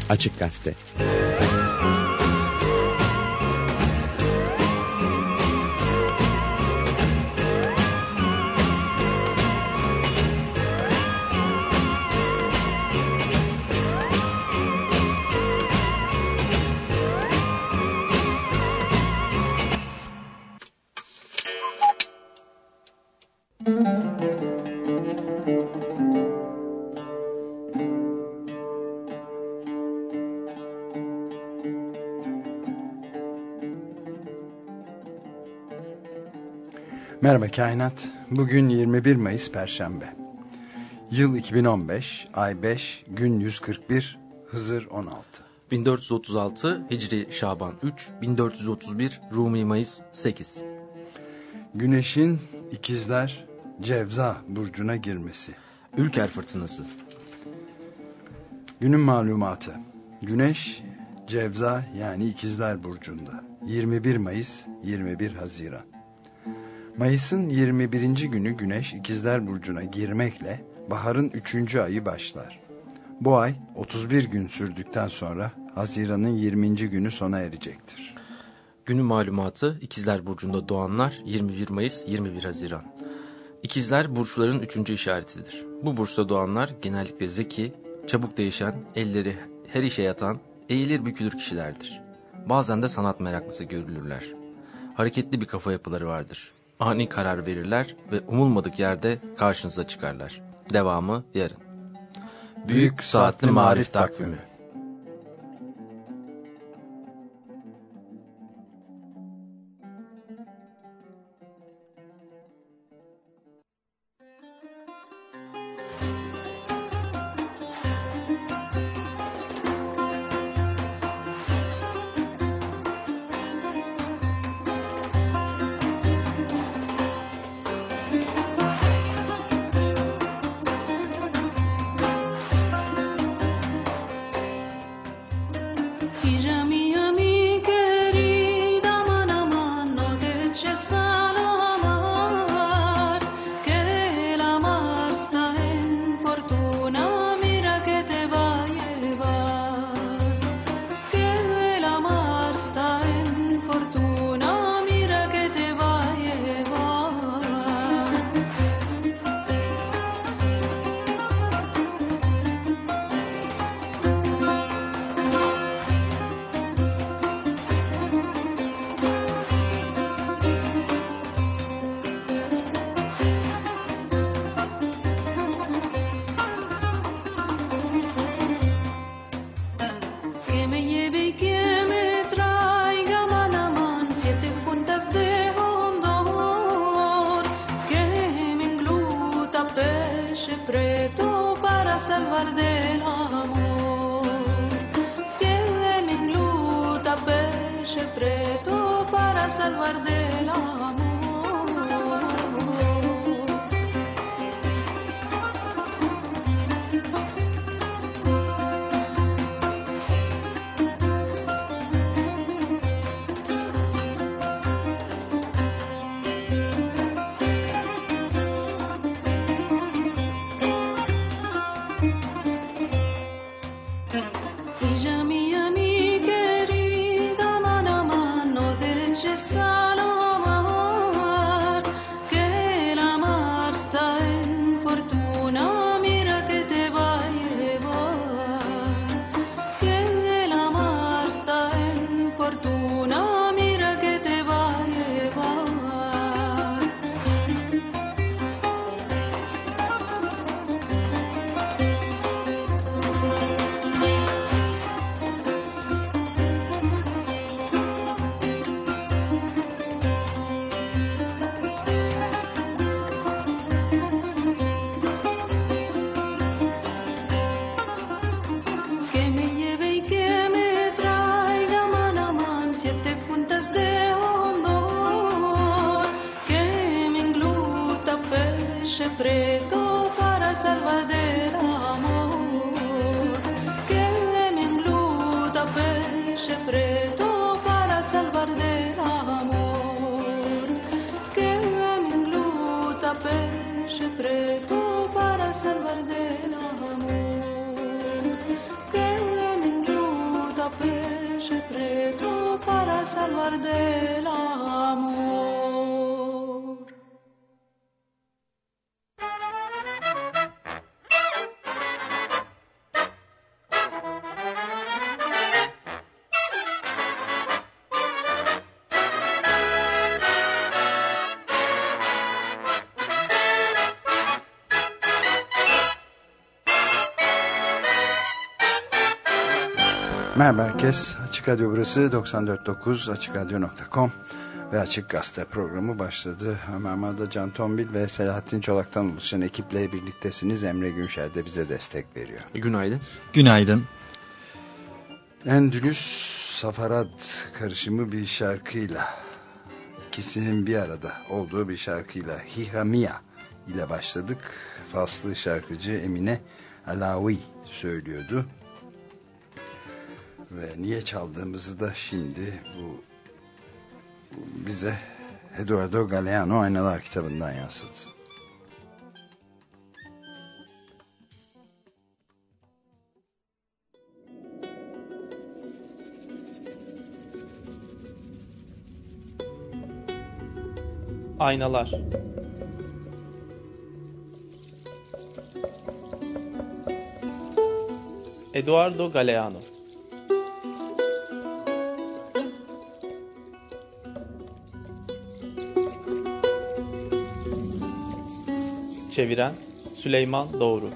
Açık Gazete. Merhaba Kainat. Bugün 21 Mayıs Perşembe. Yıl 2015, ay 5, gün 141, Hızır 16. 1436 Hicri Şaban 3, 1431 Rumi Mayıs 8. Güneşin İkizler Cevza burcuna girmesi. Ülker fırtınası. Günün malumatı. Güneş Cevza yani İkizler burcunda. 21 Mayıs 21 Haziran. Mayıs'ın 21. günü Güneş İkizler burcuna girmekle baharın 3. ayı başlar. Bu ay 31 gün sürdükten sonra Haziran'ın 20. günü sona erecektir. Günün malumatı: İkizler burcunda doğanlar 21 Mayıs 21 Haziran. İkizler burçların 3. işaretidir. Bu burçta doğanlar genellikle zeki, çabuk değişen, elleri her işe yatan, eğilir bükülür kişilerdir. Bazen de sanat meraklısı görülürler. Hareketli bir kafa yapıları vardır. Ani karar verirler ve umulmadık yerde karşınıza çıkarlar. Devamı yarın. Büyük Saatli Marif Takvimi. Preto para salvar del amor que me engloba. peche preto para salvar del amor. Merhaba herkes. Açık Radyo burası 94.9 AçıkRadyo.com ve Açık Gazete programı başladı. Ömer Madra, Can Tombil ve Selahattin Çolak'tan oluşan ekiple birliktesiniz. Emre Günşer de bize destek veriyor. Günaydın. Günaydın. Endülüs Safarad karışımı bir şarkıyla, ikisinin bir arada olduğu bir şarkıyla Hihamia ile başladık. Faslı şarkıcı Emine Alaoui söylüyordu. Ve niye çaldığımızı da şimdi bu bize Eduardo Galeano Aynalar kitabından yansıtsın. Aynalar. Eduardo Galeano. Çeviren Süleyman Doğru.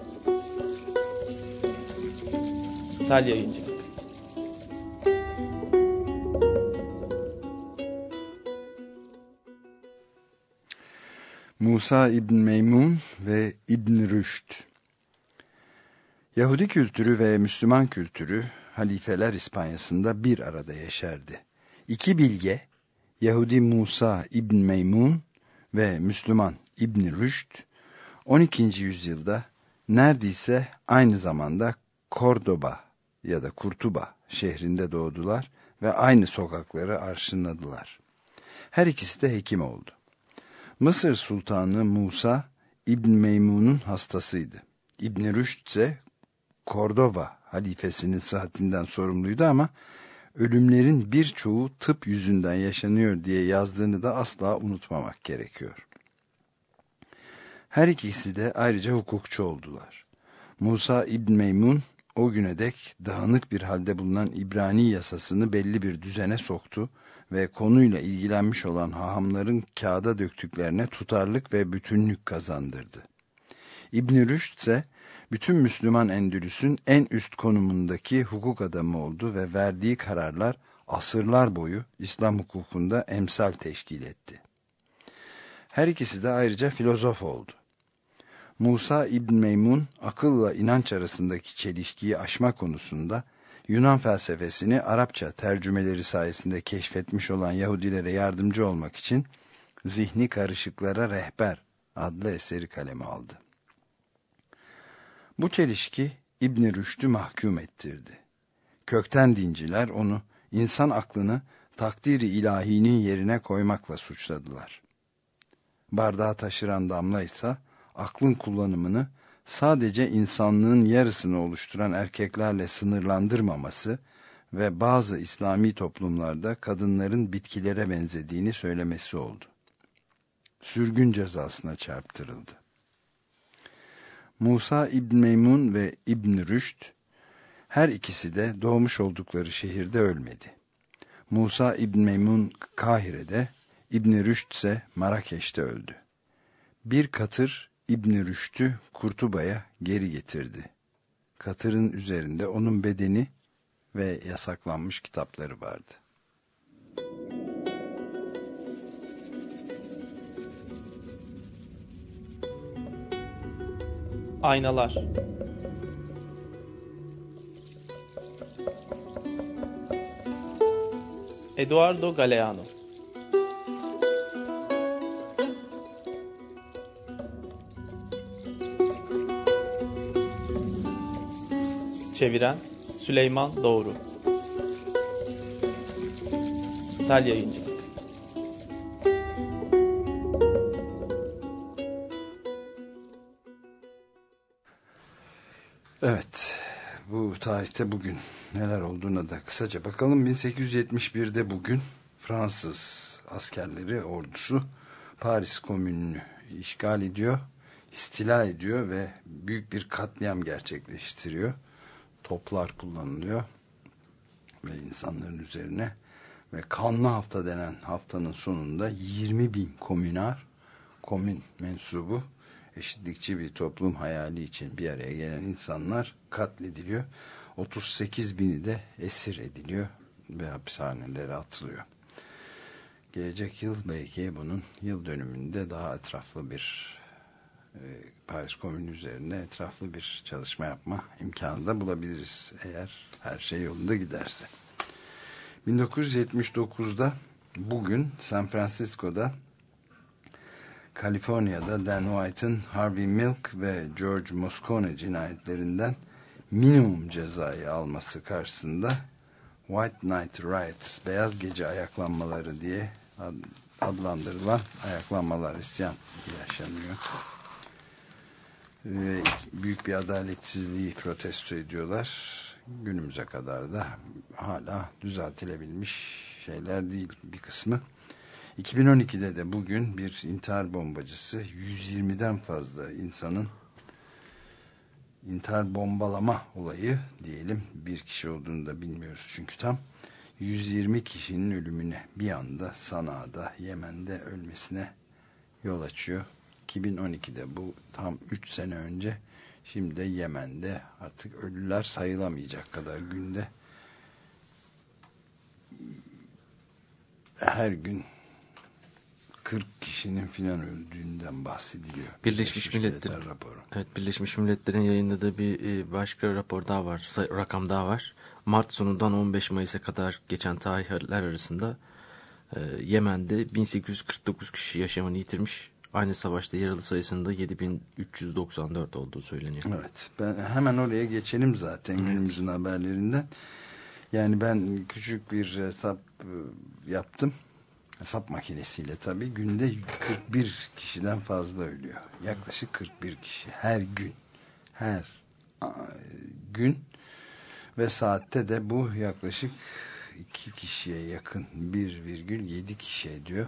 Sel Yayıncılık. Musa İbn Meymun ve İbn Rüşd. Yahudi kültürü ve Müslüman kültürü halifeler İspanyası'nda bir arada yeşerdi. İki bilge, Yahudi Musa İbn Meymun ve Müslüman İbn Rüşd, 12. yüzyılda neredeyse aynı zamanda Kordoba ya da Kurtuba şehrinde doğdular ve aynı sokakları arşınladılar. Her ikisi de hekim oldu. Mısır Sultanı Musa İbn Meymun'un hastasıydı. İbn Rüşd ise Kordoba halifesinin sıhhatinden sorumluydu ama ölümlerin birçoğu tıp yüzünden yaşanıyor diye yazdığını da asla unutmamak gerekiyor. Her ikisi de ayrıca hukukçu oldular. Musa İbn Meymun o güne dek dağınık bir halde bulunan İbrani yasasını belli bir düzene soktu ve konuyla ilgilenmiş olan hahamların kağıda döktüklerine tutarlılık ve bütünlük kazandırdı. İbn Rüşd ise bütün Müslüman Endülüs'ün en üst konumundaki hukuk adamı oldu ve verdiği kararlar asırlar boyu İslam hukukunda emsal teşkil etti. Her ikisi de ayrıca filozof oldu. Musa İbn Meymun, akılla inanç arasındaki çelişkiyi aşma konusunda Yunan felsefesini Arapça tercümeleri sayesinde keşfetmiş olan Yahudilere yardımcı olmak için Zihni Karışıklara Rehber adlı eseri kaleme aldı. Bu çelişki İbn Rüşd'ü mahkum ettirdi. Kökten dinciler onu insan aklını takdiri ilahinin yerine koymakla suçladılar. Bardağı taşıran damla ise aklın kullanımını sadece insanlığın yarısını oluşturan erkeklerle sınırlandırmaması ve bazı İslami toplumlarda kadınların bitkilere benzediğini söylemesi oldu. Sürgün cezasına çarptırıldı. Musa İbn Meymun ve İbn Rüşd her ikisi de doğmuş oldukları şehirde ölmedi. Musa İbn Meymun Kahire'de, İbn Rüşd ise Marrakeş'te öldü. Bir katır İbn Rüşd'ü Kurtuba'ya geri getirdi. Katırın üzerinde onun bedeni ve yasaklanmış kitapları vardı. Aynalar. Eduardo Galeano. Çeviren Süleyman Doğru. Sel Yayıncılık. Evet, bu tarihte bugün neler olduğuna da kısaca bakalım. 1871'de bugün Fransız askerleri, ordusu Paris Komünü'nü işgal ediyor, istila ediyor ve büyük bir katliam gerçekleştiriyor. Toplar kullanılıyor ve insanların üzerine ve kanlı hafta denen haftanın sonunda 20.000 komün mensubu, eşitlikçi bir toplum hayali için bir araya gelen insanlar katlediliyor. 38.000'i de esir ediliyor ve hapishanelere atılıyor. Gelecek yıl belki bunun yıl dönümünde daha etraflı bir Paris Komünü üzerine etraflı bir çalışma yapma imkanı da bulabiliriz eğer her şey yolunda giderse. 1979'da bugün San Francisco'da, Kaliforniya'da Dan White'ın Harvey Milk ve George Moscone cinayetlerinden minimum cezayı alması karşısında White Night Riots, Beyaz Gece ayaklanmaları diye adlandırılan ayaklanmalar, isyan yaşanıyor. Büyük bir adaletsizliği protesto ediyorlar. Günümüze kadar da hala düzeltilebilmiş şeyler değil bir kısmı. 2012'de de bugün bir intihar bombacısı 120'den fazla insanın intihar bombalama olayı diyelim, bir kişi olduğunu da bilmiyoruz çünkü tam 120 kişinin ölümüne bir anda Sana'da, Yemen'de ölmesine yol açıyor. 2012'de, bu tam 3 sene önce. Şimdi de Yemen'de artık ölüler sayılamayacak kadar günde her gün 40 kişinin filan öldüğünden bahsediliyor. Birleşmiş Milletler raporu. Evet, Birleşmiş Milletler'in yayınladığı bir başka rapor daha var, rakam daha var. Mart sonundan 15 Mayıs'a kadar geçen tarihler arasında Yemen'de 1849 kişi yaşamını yitirmiş. Aynı savaşta yaralı sayısında 7394 olduğu söyleniyor. Evet. Ben hemen oraya geçelim zaten, evet, günümüzün haberlerinden. Yani ben küçük bir hesap yaptım. Hesap makinesiyle tabii. Günde 41 kişiden fazla ölüyor. Yaklaşık 41 kişi. Her gün. Her gün. Ve saatte de bu yaklaşık 2 kişiye yakın. 1,7 kişi ediyor.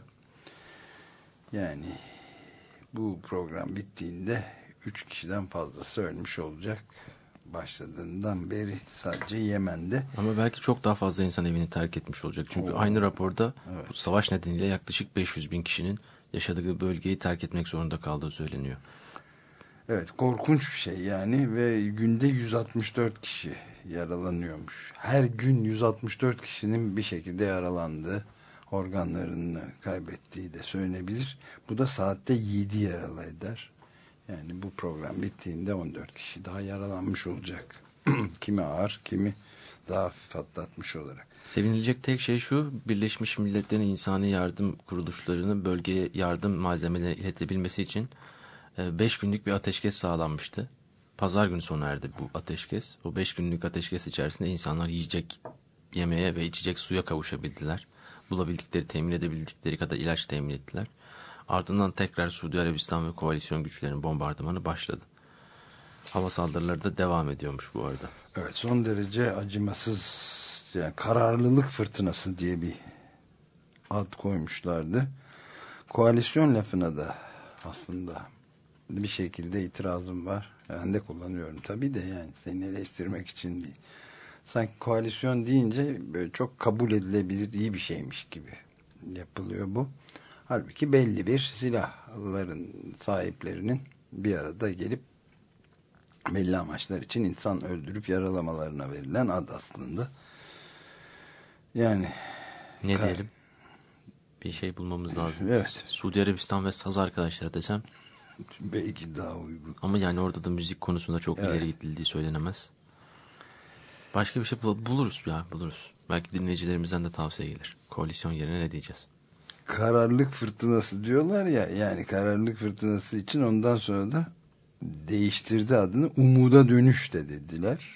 Yani bu program bittiğinde 3 kişiden fazlası ölmüş olacak. Başladığından beri sadece Yemen'de. Ama belki çok daha fazla insan evini terk etmiş olacak. Çünkü aynı raporda, evet, bu savaş nedeniyle yaklaşık 500.000 kişinin yaşadığı bölgeyi terk etmek zorunda kaldığı söyleniyor. Evet, korkunç bir şey yani ve günde 164 kişi yaralanıyormuş. Her gün 164 kişinin bir şekilde yaralandığı, organlarını kaybettiği de söylenebilir. Bu da saatte 7 yaralı eder. Yani bu program bittiğinde 14 kişi daha yaralanmış olacak. Kimi ağır, kimi daha hafif atlatmış olarak. Sevinilecek tek şey şu: Birleşmiş Milletler'in insani yardım kuruluşlarının bölgeye yardım malzemeleri iletebilmesi için 5 günlük bir ateşkes sağlanmıştı. Pazar günü sona erdi bu ateşkes. O 5 günlük ateşkes içerisinde insanlar yiyecek, yemeğe ve içecek suya kavuşabildiler. Bulabildikleri, temin edebildikleri kadar ilaç temin ettiler. Ardından tekrar Suudi Arabistan ve koalisyon güçlerinin bombardımanı başladı. Hava saldırıları da devam ediyormuş bu arada. Evet, son derece acımasız, yani kararlılık fırtınası diye bir ad koymuşlardı. Koalisyon lafına da aslında bir şekilde itirazım var. Ben de kullanıyorum tabii de, yani seni eleştirmek için değil. Sanki koalisyon deyince böyle çok kabul edilebilir, iyi bir şeymiş gibi yapılıyor bu. Halbuki belli bir silahların sahiplerinin bir arada gelip belli amaçlar için insan öldürüp yaralamalarına verilen ad aslında. Yani ne diyelim? Bir şey bulmamız lazım. Evet. Suudi Arabistan ve saz arkadaşları desem belki daha uygun. Ama yani orada da müzik konusunda çok ileri gidildiği söylenemez. Başka bir şey buluruz ya, buluruz. Belki dinleyicilerimizden de tavsiye gelir. Koalisyon yerine ne diyeceğiz? Kararlılık fırtınası diyorlar ya, yani kararlılık fırtınası için ondan sonra da değiştirdi adını, umuda dönüş de dediler.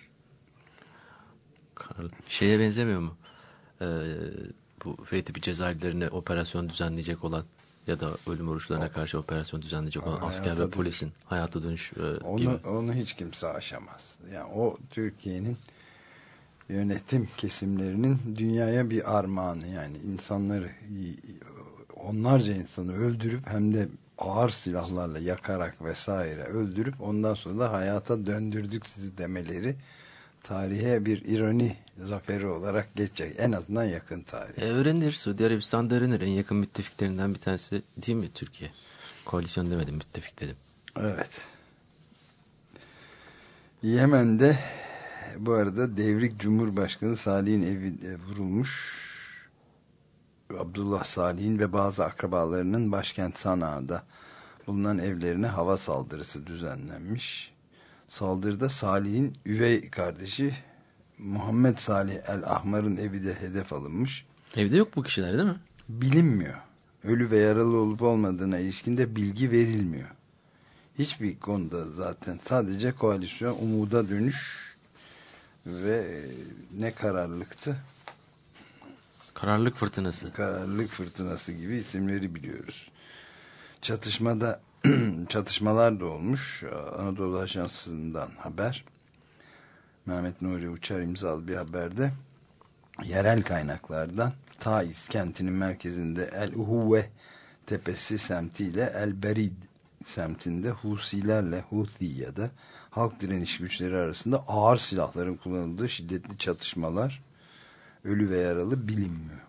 Şeye benzemiyor mu? Bu Fethi bir cezaevlerine operasyon düzenleyecek olan ya da ölüm oruçlarına karşı operasyon düzenleyecek olan asker ve polisin hayata dönüş gibi. Onu hiç kimse aşamaz. Yani o Türkiye'nin yönetim kesimlerinin dünyaya bir armağanı, yani insanları, onlarca insanı öldürüp hem de ağır silahlarla yakarak vesaire öldürüp ondan sonra da hayata döndürdük sizi demeleri tarihe bir ironi zaferi olarak geçecek. En azından yakın tarih. Öğrenir. Suudi Arabistan da öğrenir. En yakın müttefiklerinden bir tanesi değil mi Türkiye? Koalisyon demedim, müttefik dedim. Evet. Yemen'de bu arada devrik Cumhurbaşkanı Salih'in evi vurulmuş. Abdullah Salih'in ve bazı akrabalarının başkent Sana'da bulunan evlerine hava saldırısı düzenlenmiş. Saldırıda Salih'in üvey kardeşi Muhammed Salih El-Ahmar'ın evi de hedef alınmış. Evde yok bu kişiler değil mi? Bilinmiyor. Ölü ve yaralı olup olmadığına ilişkin de bilgi verilmiyor. Hiçbir konuda zaten sadece koalisyon umuda dönüş ve ne kararlılıktı? Kararlılık fırtınası. Kararlılık fırtınası gibi isimleri biliyoruz. Çatışmalar da olmuş. Anadolu Ajansı'ndan haber. Mehmet Nuri Uçar imzalı bir haberde yerel kaynaklardan Taiz kentinin merkezinde El-Uhuve tepesi semtiyle El-Berid semtinde Husilerle Huthi ya da halk direniş güçleri arasında ağır silahların kullanıldığı şiddetli çatışmalar, ölü ve yaralı bilinmiyor.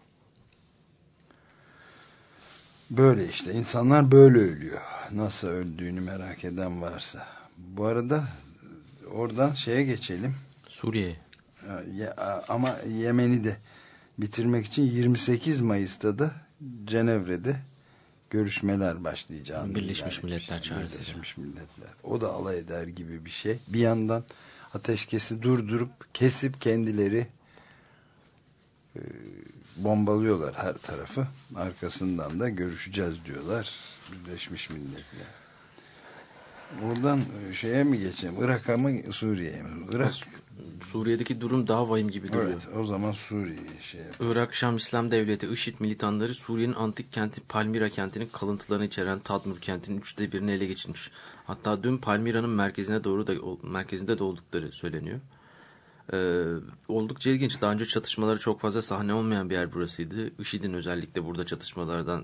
Böyle işte insanlar böyle ölüyor. Nasıl öldüğünü merak eden varsa. Bu arada oradan şeye geçelim. Suriye. Ama Yemen'i de bitirmek için 28 Mayıs'ta da Cenevre'de görüşmeler başlayacağını. Birleşmiş Milletler çağrısı. Birleşmiş Milletler. O da alay eder gibi bir şey. Bir yandan ateşkesi durdurup kesip kendileri bombalıyorlar her tarafı. Arkasından da görüşeceğiz diyorlar Birleşmiş Milletler. Buradan şeye mi geçelim? Irak'a mı Suriye'ye mi? Suriye'deki durum daha vahim gibi duruyor. Evet, o zaman Suriye'yi Irak Şam İslam Devleti IŞİD militanları Suriye'nin antik kenti Palmira kentinin kalıntılarını içeren Tadmur kentinin 1/3'ünü ele geçirmiş. Hatta dün Palmira'nın merkezinde de oldukları söyleniyor. Oldukça ilginç. Daha önce çatışmaları çok fazla sahne olmayan bir yer burasıydı. IŞİD'in özellikle burada çatışmalara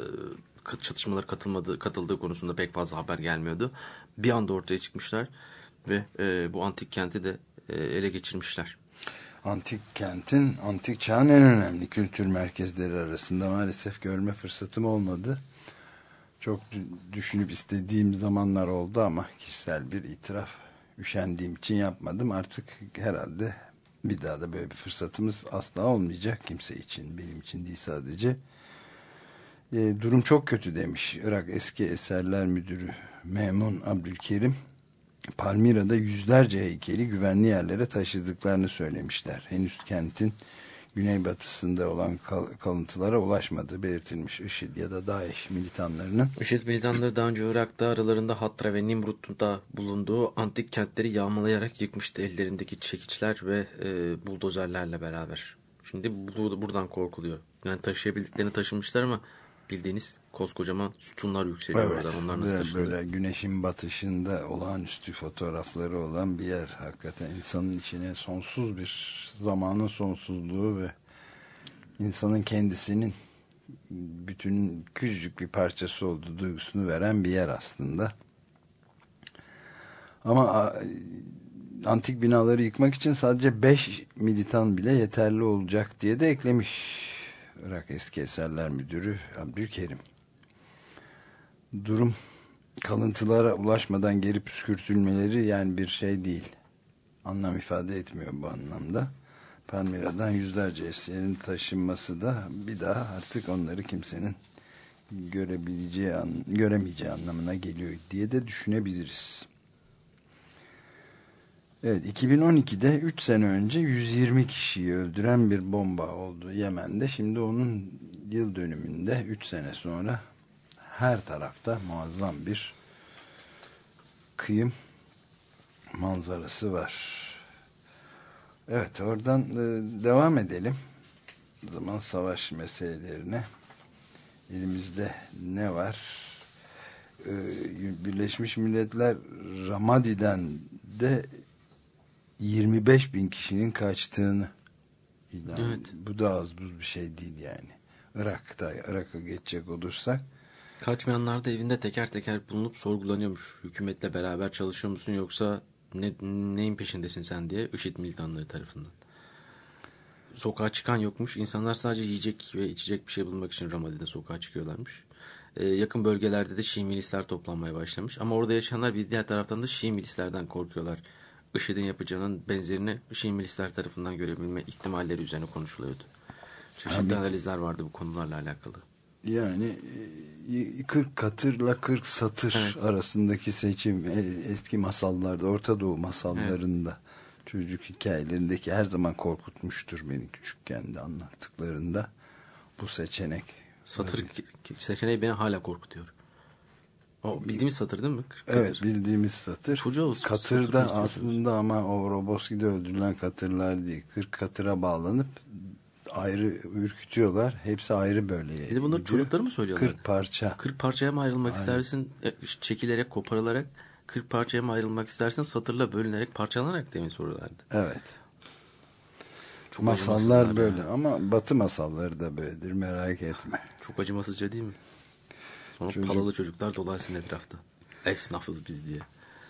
katıldığı konusunda pek fazla haber gelmiyordu. Bir anda ortaya çıkmışlar ve bu antik kenti de ele geçirmişler. Antik kentin, antik çağın en önemli kültür merkezleri arasında maalesef görme fırsatım olmadı. Çok düşünüp istediğim zamanlar oldu ama kişisel bir itiraf, üşendiğim için yapmadım. Artık herhalde bir daha da böyle bir fırsatımız asla olmayacak kimse için, benim için değil sadece. Durum çok kötü demiş Irak Eski Eserler Müdürü Memun Abdülkerim. Palmira'da yüzlerce heykeli güvenli yerlere taşıdıklarını söylemişler. Henüz kentin güneybatısında olan kalıntılara ulaşmadığı belirtilmiş IŞİD ya da DAEŞ militanlarının. IŞİD militanları daha önce Irak'ta aralarında Hatra ve Nimrut'ta bulunduğu antik kentleri yağmalayarak yıkmıştı ellerindeki çekiçler ve buldozerlerle beraber. Şimdi buradan korkuluyor. Yani taşıyabildiklerini taşımışlar ama bildiğiniz koskocaman sütunlar yükseliyor evet, oradan. Onlar nasıl taşınıyor? Böyle güneşin batışında olağanüstü fotoğrafları olan bir yer. Hakikaten insanın içine sonsuz bir zamanın sonsuzluğu ve insanın kendisinin bütün küçücük bir parçası olduğu duygusunu veren bir yer aslında. Ama antik binaları yıkmak için sadece 5 militan bile yeterli olacak diye de eklemiş Irak Eski Eserler Müdürü Abdülkerim. Durum kalıntılara ulaşmadan geri püskürtülmeleri yani bir şey değil. Anlam ifade etmiyor bu anlamda. Palmira'dan yüzlerce eserin taşınması da bir daha artık onları kimsenin göremeyeceği anlamına geliyor diye de düşünebiliriz. Evet, 2012'de 3 sene önce 120 kişiyi öldüren bir bomba oldu Yemen'de. Şimdi onun yıl dönümünde 3 sene sonra her tarafta muazzam bir kıyım manzarası var. Evet, oradan devam edelim. O zaman savaş meselelerine. elimizde ne var? Birleşmiş Milletler Ramadi'den de 25 bin kişinin kaçtığını ilan. Evet. Bu da az buz bir şey değil yani. Irak'a geçecek olursak. Kaçmayanlar da evinde teker teker bulunup sorgulanıyormuş. Hükümetle beraber çalışıyor musun yoksa neyin peşindesin sen diye IŞİD militanları tarafından. Sokağa çıkan yokmuş. İnsanlar sadece yiyecek ve içecek bir şey bulmak için Ramadi'de sokağa çıkıyorlarmış. Yakın bölgelerde de Şii milisler toplanmaya başlamış. Ama orada yaşayanlar bir diğer taraftan da Şii milislerden korkuyorlar. IŞİD'in yapacağının benzerini Şii milisler tarafından görebilme ihtimalleri üzerine konuşuluyordu. Çeşitli analizler vardı bu konularla alakalı. Yani 40 katırla 40 satır arasındaki seçim eski masallarda, Orta Doğu masallarında, çocuk hikayelerindeki her zaman korkutmuştur beni küçükken de anlattıklarında bu seçenek. Satır seçeneği beni hala korkutuyor. O bildiğimiz satır değil mi? Evet, bildiğimiz satır. Katırda satır aslında ama o Roboski'de öldürülen katırlar değil. 40 katıra bağlanıp ayrı ürkütüyorlar. Hepsi ayrı böyle. Bir de bunları çocukları mı söylüyorlar? 40 parça. 40 parçaya mı ayrılmak istersin? Çekilerek, koparılarak 40 parçaya mı ayrılmak istersin? Satırla bölünerek, parçalanarak diye mi soruyorlardı? Evet. Çok masallar böyle ama Batı masalları da böyledir, merak etme. Çok acımasızca değil mi? Sonra palalı çocuklar dolarsın etrafta. Esnafız biz diye.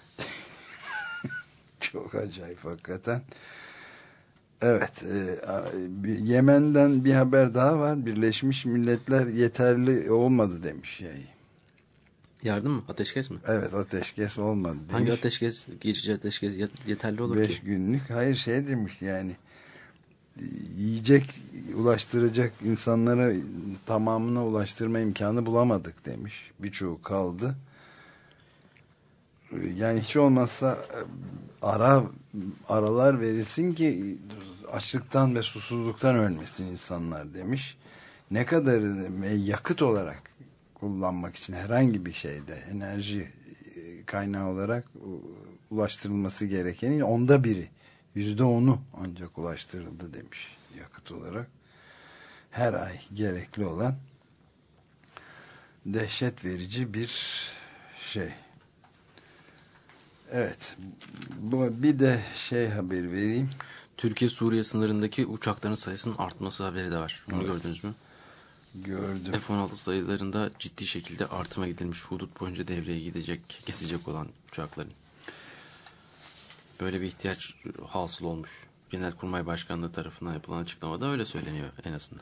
Çok acayip hakikaten. Evet. Yemen'den bir haber daha var. Birleşmiş Milletler yeterli olmadı demiş. Yardım mı? Ateşkes mi? Evet, ateşkes olmadı demiş. Hangi ateşkes? Geçici ateşkes yeterli olur 5 günlük. Hayır, demiş yani. Yiyecek ulaştıracak insanlara tamamına ulaştırma imkanı bulamadık demiş. Birçoğu kaldı. Yani hiç olmazsa aralar verilsin ki açlıktan ve susuzluktan ölmesin insanlar demiş. Ne kadar yakıt olarak kullanmak için herhangi bir şeyde enerji kaynağı olarak ulaştırılması gerekenin 1/10, %10'u ancak ulaştırıldı demiş yakıt olarak. Her ay gerekli olan dehşet verici bir şey. Evet. Bir de haber vereyim. Türkiye-Suriye sınırındaki uçakların sayısının artması haberi de var. Bunu gördünüz mü? Gördüm. F-16 sayılarında ciddi şekilde artıma gidilmiş. Hudut boyunca devreye kesecek olan uçakların. Böyle bir ihtiyaç hasıl olmuş. Genelkurmay Başkanlığı tarafından yapılan açıklamada öyle söyleniyor en azından.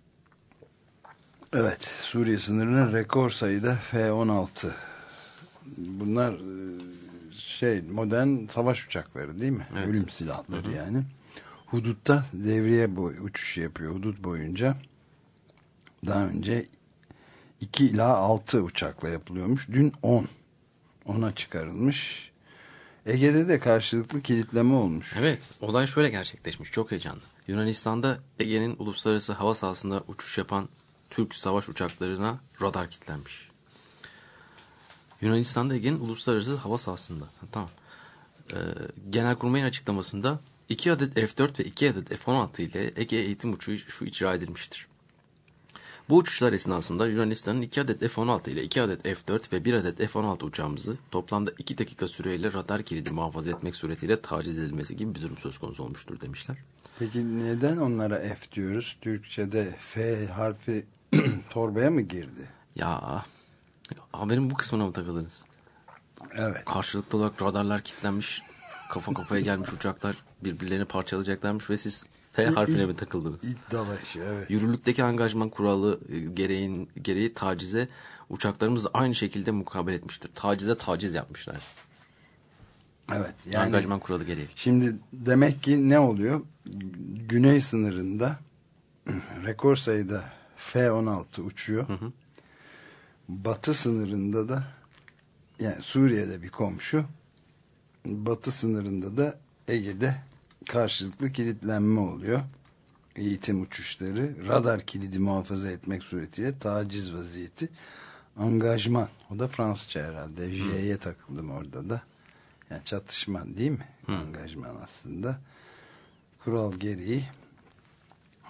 Evet, Suriye sınırına rekor sayıda F-16. Bunlar modern savaş uçakları değil mi? Evet. Ölüm silahları yani. Hudutta devriye uçuş yapıyor. Hudut boyunca daha önce 2 ila 6 uçakla yapılıyormuş. Dün 10'a çıkarılmış. Ege'de de karşılıklı kilitleme olmuş. Evet, olay şöyle gerçekleşmiş. Çok heyecanlı. Yunanistan'da Ege'nin uluslararası hava sahasında uçuş yapan Türk savaş uçaklarına radar kilitlenmiş. Yunanistan'da Ege'nin uluslararası hava sahasında. Tamam. Genelkurmay'ın açıklamasında 2 adet F-4 ve 2 adet F-16 ile Ege eğitim uçuşu icra edilmiştir. Bu uçuşlar esnasında Yunanistan'ın 2 adet F-16 ile 2 adet F-4 ve 1 adet F-16 uçağımızı toplamda 2 dakika süreyle radar kilidi muhafaza etmek suretiyle taciz edilmesi gibi bir durum söz konusu olmuştur demişler. Peki neden onlara F diyoruz? Türkçe'de F harfi torbaya mı girdi? Ya haberin bu kısmına mı takıldınız? Evet. Karşılıklı olarak radarlar kilitlenmiş, kafa kafaya gelmiş uçaklar birbirlerini parçalayacaklarmış ve siz F harfine mi takıldınız? İddialaşı, evet. Yürürlükteki angajman kuralı gereği tacize uçaklarımız da aynı şekilde mukabele etmiştir. Tacize taciz yapmışlar. Evet. Yani, angajman kuralı gereği. Şimdi demek ki ne oluyor? Güney sınırında rekor sayıda F-16 uçuyor. Batı sınırında da, yani Suriye'de bir komşu, batı sınırında da Ege'de karşılıklı kilitlenme oluyor. Eğitim uçuşları, radar kilidi muhafaza etmek suretiyle taciz vaziyeti, angajman. O da Fransızca herhalde. J'ye takıldım orada da. Yani çatışma değil mi? Angajman aslında. Kural gereği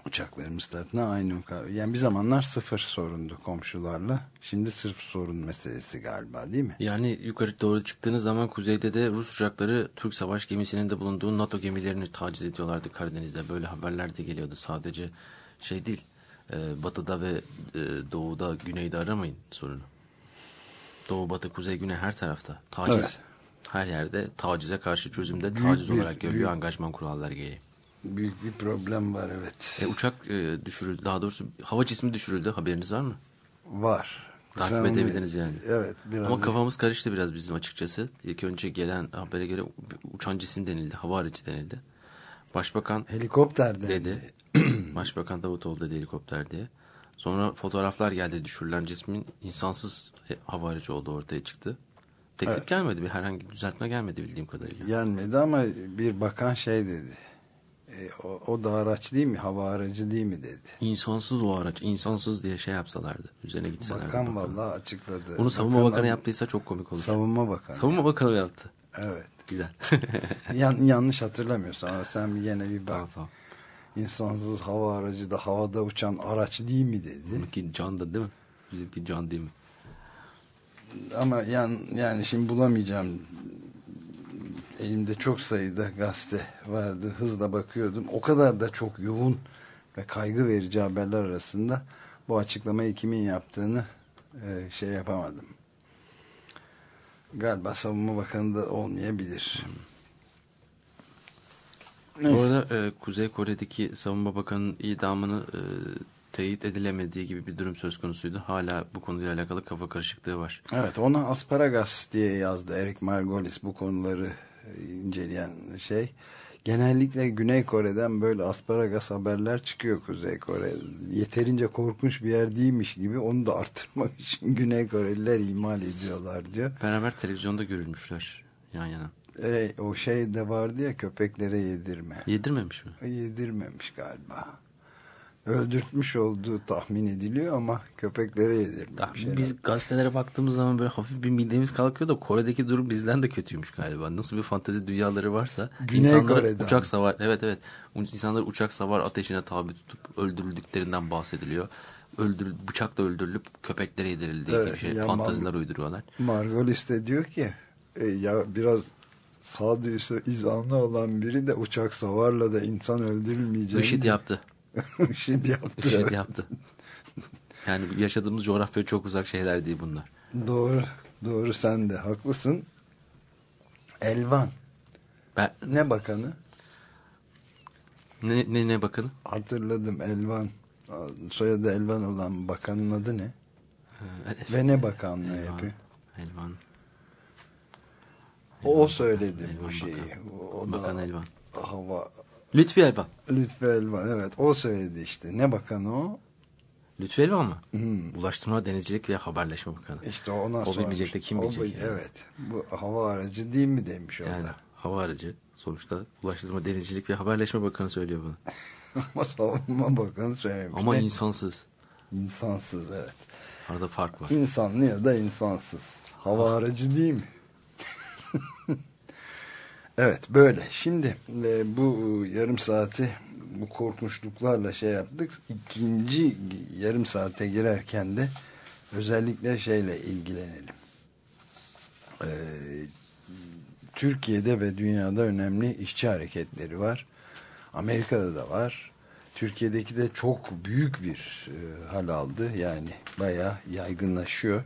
Uçaklarımız tarafından aynı. Yani bir zamanlar sıfır sorundu komşularla. Şimdi sırf sorun meselesi galiba, değil mi? Yani yukarı doğru çıktığınız zaman kuzeyde de Rus uçakları Türk savaş gemisinin de bulunduğu NATO gemilerini taciz ediyorlardı Karadeniz'de. Böyle haberler de geliyordu. Sadece şey değil, batıda ve doğuda, güneyde aramayın sorunu. Doğu, batı, kuzey, güney her tarafta taciz. Evet. Her yerde tacize karşı çözümde taciz olarak görülüyor angajman kuralları gereği. Büyük bir problem var, evet. Uçak düşürüldü, daha doğrusu hava cismi düşürüldü, haberiniz var mı? Var. Takip edebildiniz yani. Evet. Biraz ama kafamız karıştı biraz bizim açıkçası. İlk önce gelen habere göre uçan cisim denildi, hava aracı denildi. Başbakan helikopter dedi. Başbakan Davutoğlu dedi helikopter diye. Sonra fotoğraflar geldi, düşürülen cismin insansız hava aracı olduğu ortaya çıktı. Teklif gelmedi, bir herhangi bir düzeltme gelmedi bildiğim kadarıyla. Gelmedi ama bir bakan şey dedi. O da araç değil mi? Hava aracı değil mi dedi. İnsansız o araç. İnsansız diye şey yapsalardı. Üzerine gitselerdi. Bakan vallahi açıkladı. Onu Savunma Bakanı yaptıysa çok komik olur. Savunma Bakanı. Savunma Bakanı yaptı. Evet. Güzel. Yanlış hatırlamıyorsun ama sen yine bir bak. Tamam. İnsansız hava aracı da havada uçan araç değil mi dedi. Bizimki can da değil mi? Bizimki can değil mi? Ama yani şimdi bulamayacağım. Elimde çok sayıda gazete vardı. Hızla bakıyordum. O kadar da çok yoğun ve kaygı verici haberler arasında bu açıklamayı kimin yaptığını şey yapamadım. Galiba Savunma Bakanı da olmayabilir. Bu arada Kuzey Kore'deki Savunma Bakanı'nın idamını teyit edilemediği gibi bir durum söz konusuydu. Hala bu konuyla alakalı kafa karışıklığı var. Evet, ona asparagas diye yazdı Eric Margolis, bu konuları inceleyen şey. Genellikle Güney Kore'den böyle asparagas haberler çıkıyor Kuzey Kore. Yeterince korkunç bir yer değilmiş gibi onu da artırmak için Güney Koreliler imal ediyorlar diyor. Beraber televizyonda görülmüşler yan yana. O şey de vardı ya, köpeklere yedirme. Yedirmemiş mi? Yedirmemiş galiba. Öldürtmüş olduğu tahmin ediliyor ama köpeklere yedirmemiş. Biz gazetelere baktığımız zaman böyle hafif bir midemiz kalkıyor da Kore'deki durum bizden de kötüymüş galiba. Nasıl bir fantezi dünyaları varsa. Güney Kore'den. Uçak savar, evet. İnsanlar uçak savar ateşine tabi tutup öldürüldüklerinden bahsediliyor. Bıçakla öldürülüp köpeklere yedirildiği gibi şey, fanteziler uyduruyorlar. Margolis de diyor ki ya biraz sağduyusu izanlı olan biri de uçak savarla da insan öldürülmeyeceğini. IŞİD yaptı. IŞİD yaptı. Yani yaşadığımız coğrafyaya çok uzak şeyler değil bunlar. Doğru, sen de haklısın. Elvan. Ne bakanı? Ne bakanı? Hatırladım, Elvan. Soyadı Elvan olan bakanın adı ne? Ve ne bakanlığı yapıyor? Elvan. O söyledi bu şeyi. Bakan Elvan. Hava. Lütfi Elvan. Lütfi Elvan, evet, o söyledi işte. Ne bakanı o? Lütfi Elvan mı? Ulaştırma, Denizcilik ve Haberleşme Bakanı. İşte ona o bilmeyecek de kim bilecek? Yani. Evet. Bu hava aracı değil mi demiş orada. Yani hava aracı sonuçta Ulaştırma, Denizcilik ve Haberleşme Bakanı söylüyor bunu. Ama Savunma Bakanı söylemiş. Ama insansız. İnsansız, evet. Arada fark var. İnsanlı ya da insansız. Hava aracı değil mi? Evet, böyle. Şimdi bu yarım saati bu korkunçluklarla şey yaptık. İkinci yarım saate girerken de özellikle şeyle ilgilenelim. Türkiye'de ve dünyada önemli işçi hareketleri var. Amerika'da da var. Türkiye'deki de çok büyük bir hal aldı. Yani bayağı yaygınlaşıyor.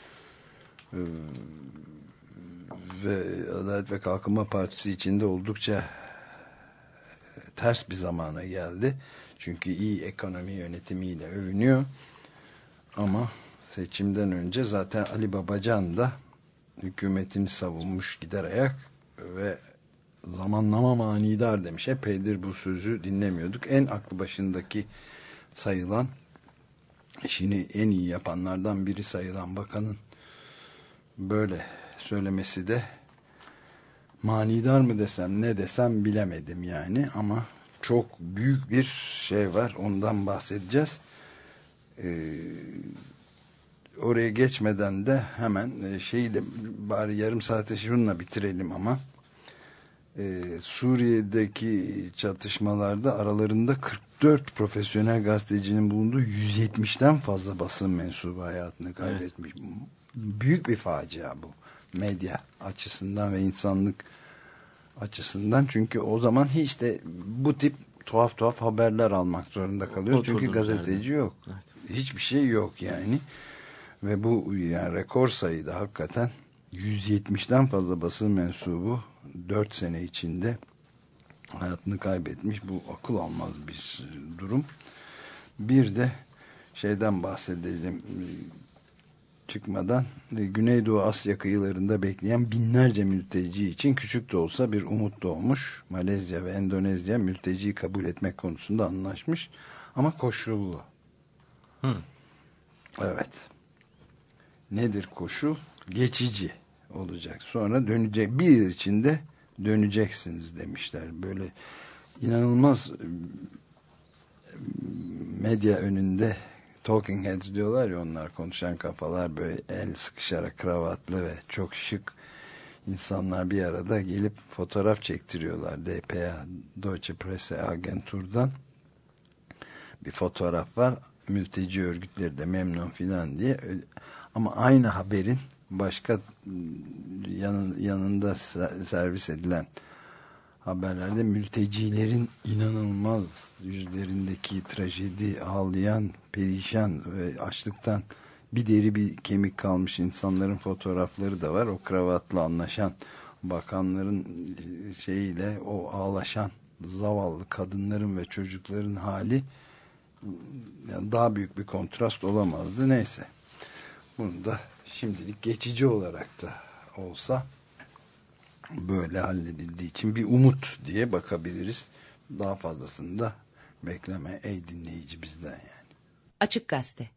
Ve Adalet ve Kalkınma Partisi içinde oldukça ters bir zamana geldi. Çünkü iyi ekonomi yönetimiyle övünüyor. Ama seçimden önce zaten Ali Babacan da hükümetini savunmuş gider ayak ve zamanlama manidar demiş. Epeydir bu sözü dinlemiyorduk. En aklı başındaki sayılan, işini en iyi yapanlardan biri sayılan bakanın böyle söylemesi de manidar mı desem ne desem bilemedim yani, ama çok büyük bir şey var, ondan bahsedeceğiz. Oraya geçmeden de hemen şeyi de bari yarım saate şununla bitirelim ama Suriye'deki çatışmalarda aralarında 44 profesyonel gazetecinin bulunduğu 170'ten fazla basın mensubu hayatını kaybetmiş. Evet. Büyük bir facia bu. Medya açısından ve insanlık açısından. Çünkü o zaman hiç de bu tip tuhaf haberler almak zorunda kalıyoruz. Çünkü gazeteci yok. Evet. Hiçbir şey yok yani. Ve bu yani rekor sayıda hakikaten 170'den fazla basın mensubu 4 sene içinde hayatını kaybetmiş. Bu akıl almaz bir durum. Bir de şeyden bahsedelim çıkmadan, Güneydoğu Asya kıyılarında bekleyen binlerce mülteci için küçük de olsa bir umut doğmuş. Malezya ve Endonezya mülteciyi kabul etmek konusunda anlaşmış ama koşullu. Evet. Nedir koşul? Geçici olacak. Sonra dönecek. Bir yıl içinde döneceksiniz demişler. Böyle inanılmaz medya önünde talking heads diyorlar ya, onlar konuşan kafalar, böyle el sıkışarak kravatlı ve çok şık insanlar bir arada gelip fotoğraf çektiriyorlar. DPA, Deutsche Presse Agentur'dan bir fotoğraf var. Mülteci örgütleri de memnun filan diye. Ama aynı haberin başka yanında servis edilen haberlerde mültecilerin inanılmaz yüzlerindeki trajedi, ağlayan, perişan ve açlıktan bir deri bir kemik kalmış insanların fotoğrafları da var. O kravatla anlaşan bakanların şeyiyle o ağlaşan zavallı kadınların ve çocukların hali yani daha büyük bir kontrast olamazdı. Neyse. Bunu da şimdilik geçici olarak da olsa böyle halledildiği için bir umut diye bakabiliriz. Daha fazlasını da bekleme ey dinleyici bizden yani. Açık Gazete.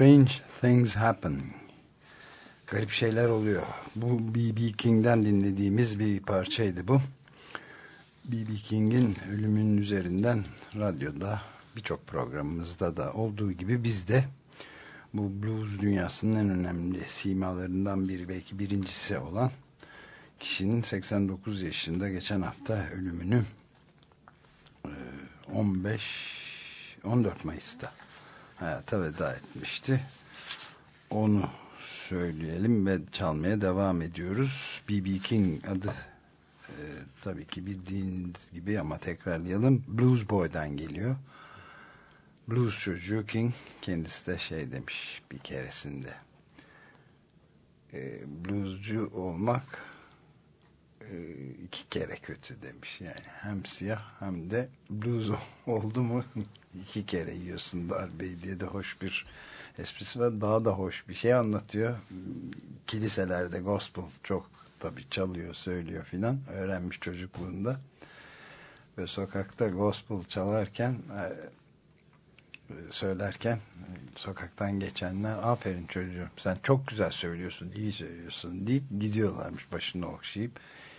Strange Things Happen. Garip şeyler oluyor. Bu B.B. King'den dinlediğimiz bir parçaydı bu. B.B. King'in ölümünün üzerinden radyoda birçok programımızda da olduğu gibi biz de bu blues dünyasının en önemli simalarından biri, belki birincisi olan kişinin 89 yaşında geçen hafta ölümünü 14 Mayıs'ta hayata veda etmişti. Onu söyleyelim ve çalmaya devam ediyoruz. B.B. King adı tabii ki bildiğiniz gibi ama tekrarlayalım. Blues Boy'dan geliyor. Blues çocuğu King, kendisi de şey demiş bir keresinde. Bluescu olmak iki kere kötü demiş. Yani hem siyah hem de blues oldu mu iki kere yiyorsun darbeyi diye de hoş bir esprisi var. Daha da hoş bir şey anlatıyor. Kiliselerde gospel çok tabii çalıyor, söylüyor filan. Öğrenmiş çocukluğunda. Ve sokakta gospel çalarken söylerken sokaktan geçenler aferin çocuğum sen çok güzel söylüyorsun, iyi söylüyorsun deyip gidiyorlarmış başını okşayıp.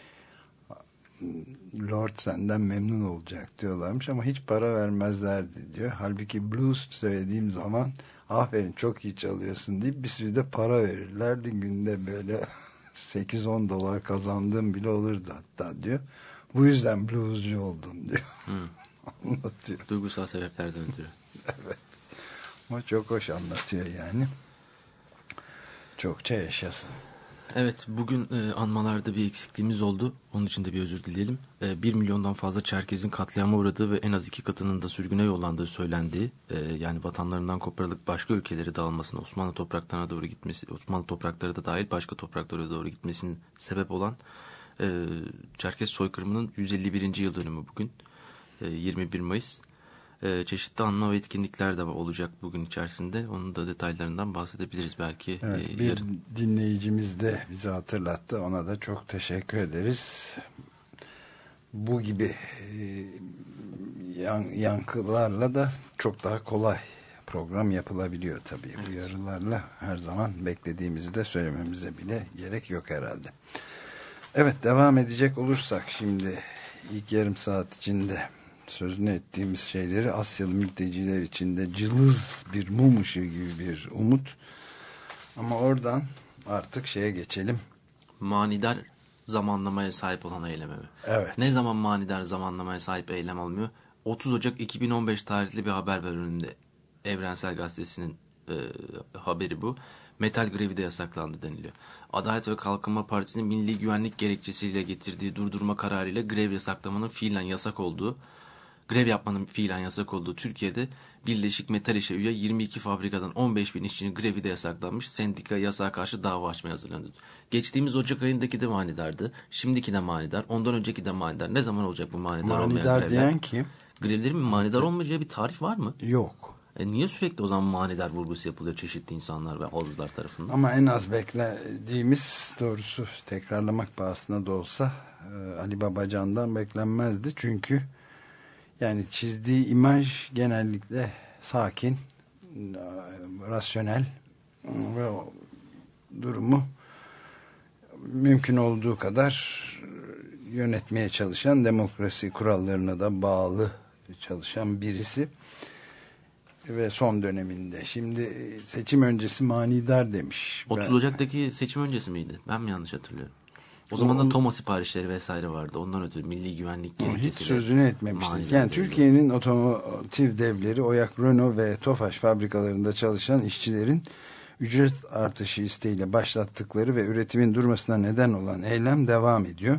Lord senden memnun olacak diyorlarmış ama hiç para vermezlerdi diyor. Halbuki blues söylediğim zaman aferin çok iyi çalıyorsun deyip bir sürü de para verirlerdi. Günde böyle 8-10 dolar kazandığım bile olurdu hatta diyor. Bu yüzden bluescu oldum diyor. Anlatıyor. Duygusal sebeplerden ötürü. Evet. Ama çok hoş anlatıyor yani. Çokça yaşasın. Evet, bugün anmalarda bir eksikliğimiz oldu. Onun için de bir özür dileyelim. 1 milyondan fazla Çerkez'in katliama uğradığı ve en az 2 katının da sürgüne yollandığı söylendiği, yani vatanlarından koparılıp başka ülkelere dağılmasına, Osmanlı topraklarına doğru gitmesi, Osmanlı toprakları da dahil başka topraklara doğru gitmesinin sebep olan Çerkez soykırımının 151. yıl dönümü bugün. 21 Mayıs. Çeşitli anma ve etkinlikler de olacak bugün içerisinde. Onun da detaylarından bahsedebiliriz belki. Evet, bir dinleyicimiz de bize hatırlattı. Ona da çok teşekkür ederiz. Bu gibi yankılarla da çok daha kolay program yapılabiliyor tabii. Evet. Uyarılarla her zaman beklediğimizi de söylememize bile gerek yok herhalde. Evet, devam edecek olursak şimdi ilk yarım saat içinde sözünü ettiğimiz şeyleri Asyalı mülteciler içinde cılız bir mum ışığı gibi bir umut. Ama oradan artık şeye geçelim. Manidar zamanlamaya sahip olan eyleme mi? Evet. Ne zaman manidar zamanlamaya sahip eylem olmuyor? 30 Ocak 2015 tarihli bir haber var önünde. Evrensel Gazetesi'nin haberi bu. Metal grevi de yasaklandı deniliyor. Adalet ve Kalkınma Partisi'nin milli güvenlik gerekçesiyle getirdiği durdurma kararıyla grev yasaklamanın fiilen yasak olduğu, grev yapmanın fiilen yasak olduğu Türkiye'de Birleşik Metal İş'e üye 22 fabrikadan 15.000 işçinin grevi de yasaklanmış. Sendika yasağa karşı dava açmaya hazırlanıyor. Geçtiğimiz Ocak ayındaki de manidardı. Şimdiki de manidar. Ondan önceki de manidar. Ne zaman olacak bu manidar olmayan grevler? Manidar diyen kim? Grevlerin mi manidar olmayacağı bir tarih var mı? Yok. Niye sürekli o zaman manidar vurgusu yapılıyor çeşitli insanlar ve ağızlar tarafından? Ama en az beklediğimiz, doğrusu tekrarlamak pahasına da olsa Ali Babacan'dan beklenmezdi. Çünkü yani çizdiği imaj genellikle sakin, rasyonel ve durumu mümkün olduğu kadar yönetmeye çalışan, demokrasi kurallarına da bağlı çalışan birisi. Ve son döneminde. Şimdi seçim öncesi manidar demiş. 30 Ocak'taki seçim öncesi miydi? Ben mi yanlış hatırlıyorum? O zaman da Toma siparişleri vesaire vardı. Ondan ötürü milli güvenlik gerekçesiyle. Hiç sözünü etmemiştik. Yani Türkiye'nin otomotiv devleri Oyak, Renault ve Tofaş fabrikalarında çalışan işçilerin ücret artışı isteğiyle başlattıkları ve üretimin durmasına neden olan eylem devam ediyor.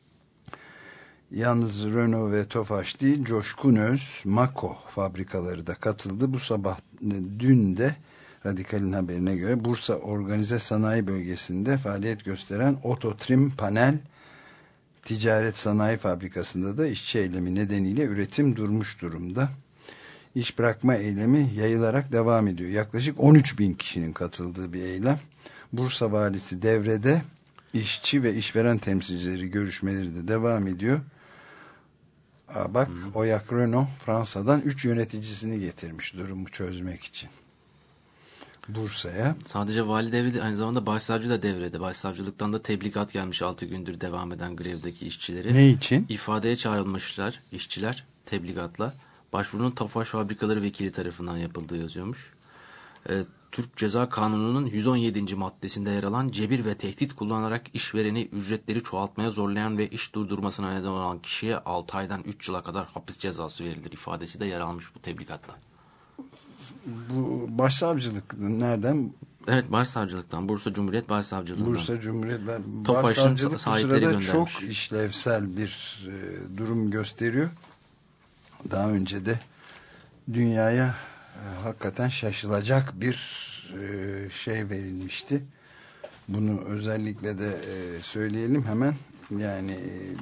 Yalnız Renault ve Tofaş değil, Coşkun Öz, Mako fabrikaları da katıldı. Bu sabah, dün de Radikal'in haberine göre Bursa Organize Sanayi Bölgesi'nde faaliyet gösteren Ototrim Panel Ticaret Sanayi Fabrikası'nda da işçi eylemi nedeniyle üretim durmuş durumda. İş bırakma eylemi yayılarak devam ediyor. Yaklaşık 13.000 kişinin katıldığı bir eylem. Bursa Valisi devrede, işçi ve işveren temsilcileri görüşmeleri de devam ediyor. Bak, Oyak Renault Fransa'dan 3 yöneticisini getirmiş durumu çözmek için. Bursa'ya. Sadece vali devrede, aynı zamanda başsavcı da devrede. Başsavcılıktan da tebligat gelmiş 6 gündür devam eden grevdeki işçileri. Ne için? İfadeye çağrılmışlar işçiler tebligatla. Başvurunun Tofaş Fabrikaları Vekili tarafından yapıldığı yazıyormuş. Türk Ceza Kanunu'nun 117. maddesinde yer alan cebir ve tehdit kullanarak işvereni ücretleri çoğaltmaya zorlayan ve iş durdurmasına neden olan kişiye 6 aydan 3 yıla kadar hapis cezası verilir ifadesi de yer almış bu tebligatta. Bu başsavcılık nereden? Evet, Başsavcılıktan. Bursa Cumhuriyet Başsavcılığından. Bursa Cumhuriyet Tofaş'ın bu sahipleri sırada göndermiş. çok işlevsel bir durum gösteriyor. Daha önce de dünyaya hakikaten şaşılacak bir şey verilmişti. Bunu özellikle de söyleyelim hemen. Yani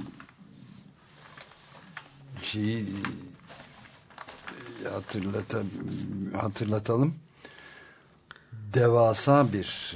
şeyi hatırlatalım. Devasa bir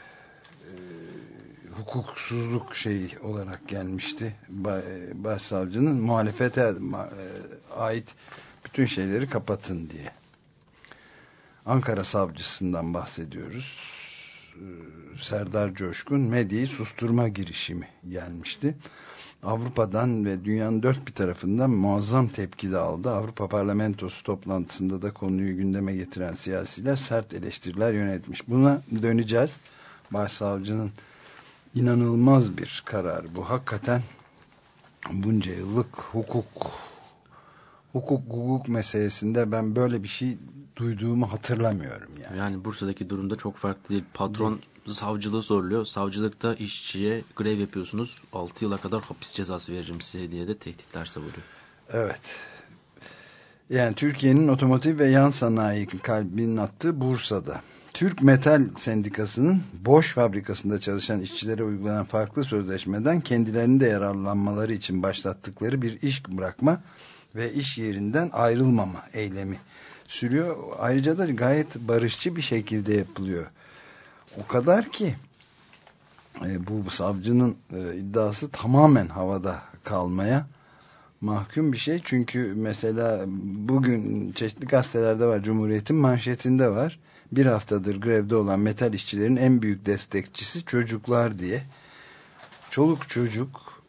hukuksuzluk şeyi olarak gelmişti. Başsavcının muhalefete ait bütün şeyleri kapatın diye. Ankara savcısından bahsediyoruz. Serdar Coşkun medyayı susturma girişimi gelmişti. Avrupa'dan ve dünyanın dört bir tarafından muazzam tepki de aldı. Avrupa Parlamentosu toplantısında da konuyu gündeme getiren siyasiler sert eleştiriler yöneltmiş. Buna döneceğiz. Başsavcının inanılmaz bir karar bu. Hakikaten bunca yıllık hukuk meselesinde ben böyle bir şey duyduğumu hatırlamıyorum yani. Yani Bursa'daki durumda çok farklı değil. Patron savcılığı zorluyor. Savcılıkta işçiye grev yapıyorsunuz, 6 yıla kadar hapis cezası veririm size diye de tehditler savuruyor. Evet. Yani Türkiye'nin otomotiv ve yan sanayi kalbinin attığı Bursa'da. Türk Metal Sendikası'nın Boş fabrikasında çalışan işçilere uygulanan farklı sözleşmeden kendilerinin de yararlanmaları için başlattıkları bir iş bırakma ve iş yerinden ayrılmama eylemi sürüyor. Ayrıca da gayet barışçı bir şekilde yapılıyor. O kadar ki bu savcının iddiası tamamen havada kalmaya mahkum bir şey. Çünkü mesela bugün çeşitli gazetelerde var. Cumhuriyet'in manşetinde var. Bir haftadır grevde olan metal işçilerin en büyük destekçisi çocuklar diye. Çoluk çocuk,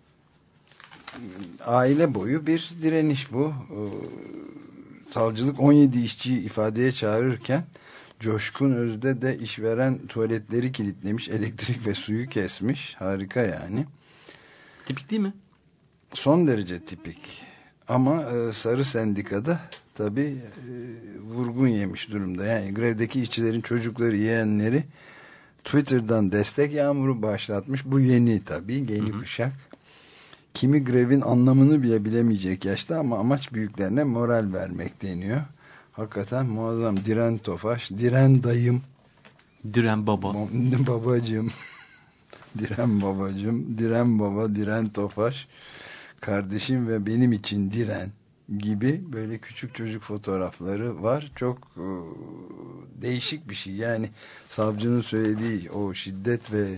aile boyu bir direniş bu. Savcılık 17 işçiyi ifadeye çağırırken Coşkun Özde de işveren tuvaletleri kilitlemiş, elektrik ve suyu kesmiş. Harika yani. Tipik değil mi? Son derece tipik. Ama Sarı Sendika'da tabii vurgun yemiş durumda. Yani grevdeki işçilerin çocukları, yeğenleri Twitter'dan destek yağmuru başlatmış. Bu yeni tabii, yeni kuşak. Kimi grevin anlamını bile bilemeyecek yaşta ama amaç büyüklerine moral vermek deniyor. Hakikaten muazzam. Diren Tofaş, Diren dayım. Diren baba. Babacığım. Diren babacığım. Diren baba, Diren Tofaş. Kardeşim ve benim için diren gibi böyle küçük çocuk fotoğrafları var. Çok değişik bir şey. Yani savcının söylediği o şiddet ve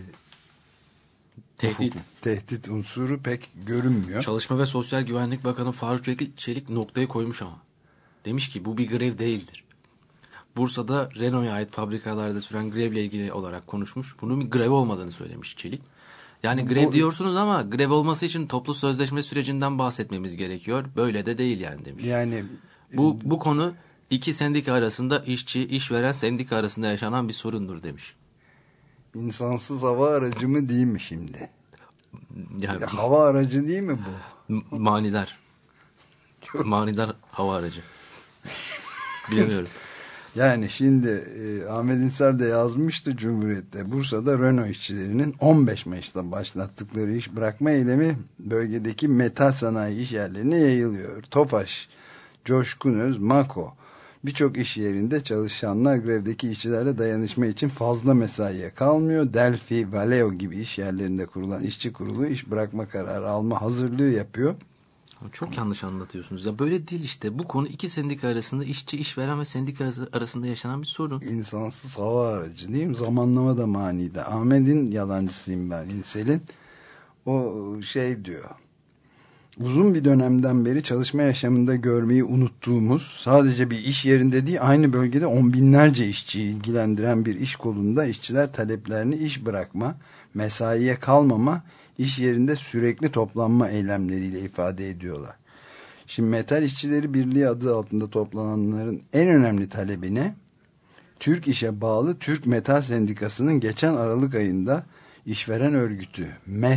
tehdit unsuru pek görünmüyor. Çalışma ve Sosyal Güvenlik Bakanı Faruk Çelik noktayı koymuş ama. Demiş ki bu bir grev değildir. Bursa'da Renault'a ait fabrikalarda süren grevle ilgili olarak konuşmuş. Bunun bir grev olmadığını söylemiş Çelik. Yani grev diyorsunuz ama grev olması için toplu sözleşme sürecinden bahsetmemiz gerekiyor. Böyle de değil yani demiş. Yani bu konu iki sendika arasında işçi, işveren sendika arasında yaşanan bir sorundur demiş. İnsansız hava aracı mı değil mi şimdi? Yani, hava aracı değil mi bu? Manidar. Manidar hava aracı. Bilemiyorum. Yani şimdi Ahmet İnsel de yazmıştı Cumhuriyet'te. Bursa'da Renault işçilerinin 15 Mayıs'ta başlattıkları iş bırakma eylemi bölgedeki metal sanayi iş yerlerine yayılıyor. Tofaş, Coşkunöz, Mako birçok iş yerinde çalışanlar grevdeki işçilerle dayanışma için fazla mesaiye kalmıyor. Delphi, Valeo gibi iş yerlerinde kurulan işçi kurulu iş bırakma kararı alma hazırlığı yapıyor. Çok yanlış anlatıyorsunuz. Ya böyle değil işte. Bu konu iki sendika arasında, işçi, işveren ve sendika arasında yaşanan bir sorun. İnsansız hava aracı değil mi? Zamanlama da manidar. Ahmet'in yalancısıyım ben. İnsel'in o şey diyor. uzun bir dönemden beri çalışma yaşamında görmeyi unuttuğumuz, sadece bir iş yerinde değil aynı bölgede on binlerce işçiyi ilgilendiren bir iş kolunda işçiler taleplerini iş bırakma, mesaiye kalmama, iş yerinde sürekli toplanma eylemleriyle ifade ediyorlar. Şimdi Metal İşçileri Birliği adı altında toplananların en önemli talebine Türk İş'e bağlı Türk Metal Sendikası'nın geçen Aralık ayında işveren örgütü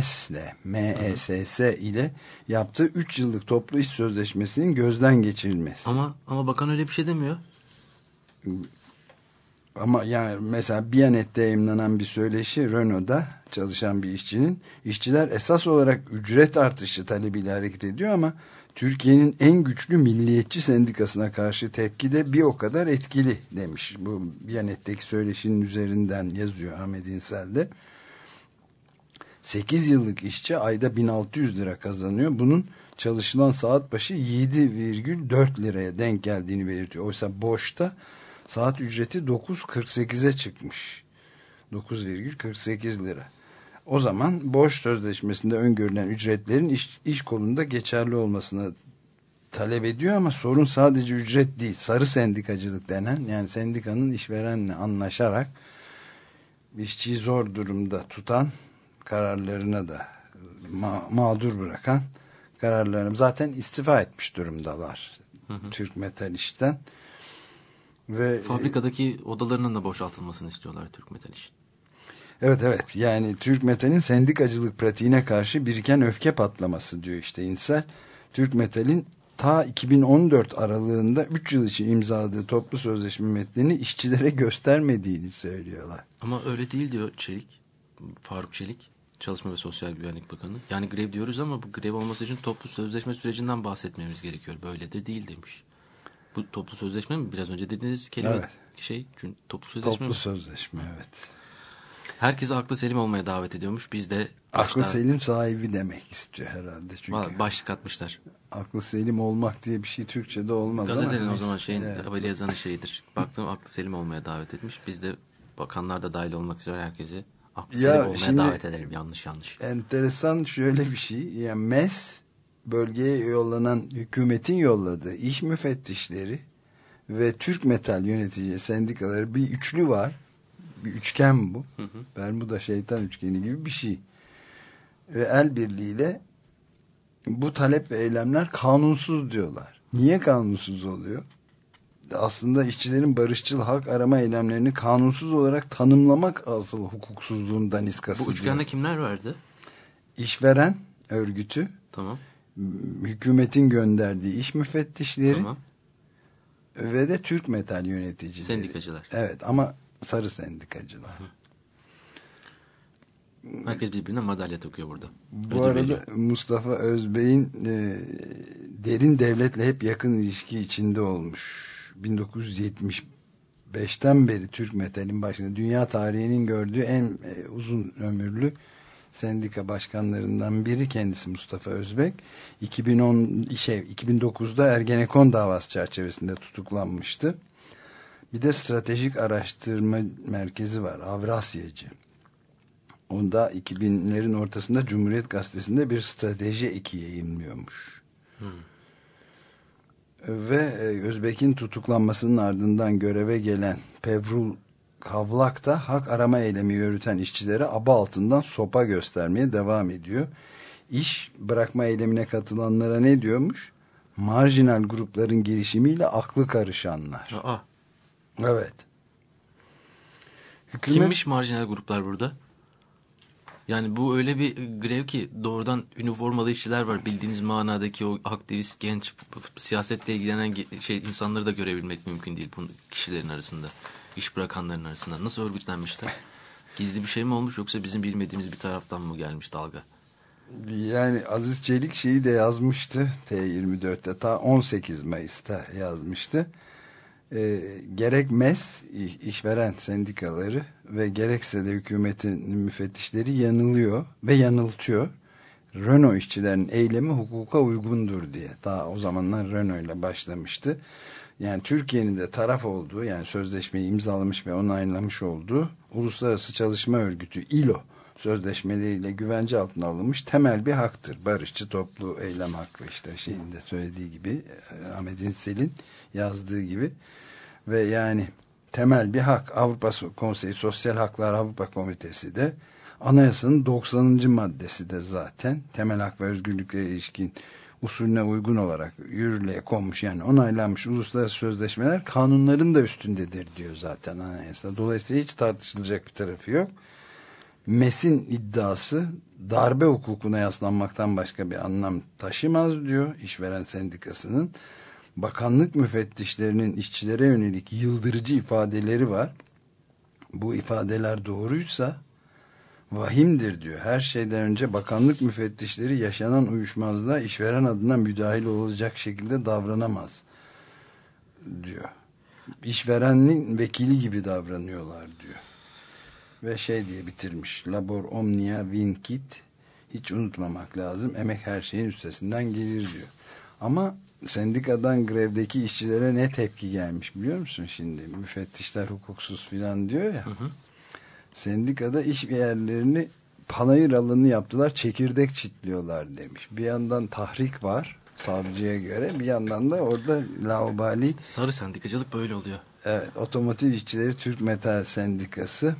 MESS ile yaptığı 3 yıllık toplu iş sözleşmesinin gözden geçirilmesi. Ama bakan öyle bir şey demiyor. Ama yani mesela Biyanet'te yayımlanan bir söyleşi, Renault'da çalışan bir işçinin, işçiler esas olarak ücret artışı talebiyle hareket ediyor ama Türkiye'nin en güçlü milliyetçi sendikasına karşı tepki de bir o kadar etkili demiş. Bu Biyanet'teki söyleşinin üzerinden yazıyor Ahmet İnsel'de. 8 yıllık işçi ayda 1600 lira kazanıyor. Bunun çalışılan saat başı 7,4 liraya denk geldiğini belirtiyor. Oysa boşta saat ücreti 9,48'e çıkmış. 9,48 lira. O zaman boş sözleşmesinde öngörülen ücretlerin iş kolunda geçerli olmasını talep ediyor ama sorun sadece ücret değil. Sarı sendikacılık denen, yani sendikanın işverenle anlaşarak işçiyi zor durumda tutan, kararlarına da mağdur bırakan kararlarını zaten istifa etmiş durumdalar. Türk Metal İş'ten. Ve fabrikadaki odalarının da boşaltılmasını istiyorlar Türk Metal İş. Evet, yani Türk Metal'in sendikacılık pratiğine karşı biriken öfke patlaması diyor işte İnsel. Türk Metal'in ta 2014 aralığında 3 yıl için imzaladığı toplu sözleşme metnini işçilere göstermediğini söylüyorlar. Ama öyle değil diyor Faruk Çelik, Çalışma ve Sosyal Güvenlik Bakanı. Yani grev diyoruz ama bu grev olması için toplu sözleşme sürecinden bahsetmemiz gerekiyor. Böyle de değil demiş. Bu toplu sözleşme mi? Biraz önce dediğiniz kelime toplu sözleşme Toplu mi? sözleşme, evet. Herkese aklı selim olmaya davet ediyormuş. Biz de aklı selim sahibi demek istiyor herhalde. Çünkü başlık atmışlar. Aklı selim olmak diye bir şey Türkçe'de olmaz. Gazetenin o zaman haberi yazanı şeyidir. Baktım aklı selim olmaya davet etmiş. Biz de bakanlar da dahil olmak üzere herkesi aklı selim olmaya davet edelim. Yanlış. Enteresan şöyle bir şey. Yani MES bölgeye yollanan, hükümetin yolladığı iş müfettişleri ve Türk Metal yönetici sendikaları, bir üçlü var. Bir üçgen bu. Bermuda şeytan üçgeni gibi bir şey. Ve el birliğiyle bu talep ve eylemler kanunsuz diyorlar. Niye kanunsuz oluyor? Aslında işçilerin barışçıl hak arama eylemlerini kanunsuz olarak tanımlamak asıl hukuksuzluğun daniskası. Bu üçgende kimler vardı? İşveren örgütü, tamam, hükümetin gönderdiği iş müfettişleri, tamam, ve de Türk Metal yöneticileri. Sendikacılar. Evet, ama sarı sendikacılar. Herkes birbirine madalya takıyor burada. Bu arada Mustafa Özbey'in derin devletle hep yakın ilişki içinde olmuş. 1975'ten beri Türk Metal'in başında, dünya tarihinin gördüğü en uzun ömürlü sendika başkanlarından biri kendisi Mustafa Özbek. 2009'da Ergenekon davası çerçevesinde tutuklanmıştı. Bir de stratejik araştırma merkezi var, Avrasyacı. Onda 2000'lerin ortasında Cumhuriyet Gazetesi'nde bir strateji eki yayınlıyormuş. Ve Özbek'in tutuklanmasının ardından göreve gelen Pevrul Kavlak da hak arama eylemi yürüten işçilere aba altından sopa göstermeye devam ediyor. İş bırakma eylemine katılanlara ne diyormuş? Marjinal grupların girişimiyle aklı karışanlar. Evet. Kimmiş marjinal gruplar burada? Yani bu öyle bir grev ki doğrudan üniformalı işçiler var. Bildiğiniz manadaki o aktivist, genç, siyasetle ilgilenen insanları da görebilmek mümkün değil bu kişilerin arasında. İş bırakanların arasında. Nasıl örgütlenmişler? Gizli bir şey mi olmuş yoksa bizim bilmediğimiz bir taraftan mı gelmiş dalga? Yani Aziz Çelik şeyi de yazmıştı T24'te, ta 18 Mayıs'ta yazmıştı. Gerek MES işveren sendikaları ve gerekse de hükümetin müfettişleri yanılıyor ve yanıltıyor. Renault işçilerin eylemi hukuka uygundur diye. Daha o zamanlar Renault ile başlamıştı. Yani Türkiye'nin de taraf olduğu, yani sözleşmeyi imzalamış ve onaylamış olduğu Uluslararası Çalışma Örgütü ILO sözleşmeleriyle güvence altına alınmış temel bir haktır. Barışçı toplu eylem hakkı, işte şeyin de söylediği gibi, Ahmet İnsel'in yazdığı gibi. Ve yani temel bir hak. Avrupa Konseyi Sosyal Haklar Avrupa Komitesi de anayasanın 90. maddesi de zaten temel hak ve özgürlüklere ilişkin usulüne uygun olarak yürürlüğe konmuş, yani onaylanmış uluslararası sözleşmeler kanunların da üstündedir diyor zaten anayasa. Dolayısıyla hiç tartışılacak bir tarafı yok. MES'in iddiası darbe hukukuna yaslanmaktan başka bir anlam taşımaz diyor işveren sendikasının. Bakanlık müfettişlerinin işçilere yönelik yıldırıcı ifadeleri var. Bu ifadeler doğruysa vahimdir diyor. Her şeyden önce bakanlık müfettişleri yaşanan uyuşmazlığa işveren adına müdahil olacak şekilde davranamaz diyor. İşverenin vekili gibi davranıyorlar diyor. Ve şey diye bitirmiş. Labor omnia vincit. Hiç unutmamak lazım. Emek her şeyin üstesinden gelir diyor. Ama sendikadan grevdeki işçilere ne tepki gelmiş biliyor musun şimdi? Müfettişler hukuksuz filan diyor ya. Hı hı. Sendikada iş yerlerini panayır alanı yaptılar, çekirdek çitliyorlar demiş. Bir yandan tahrik var savcıya göre, bir yandan da orada laubali. Sarı sendikacılık böyle oluyor. Evet, otomotiv işçileri Türk Metal Sendikası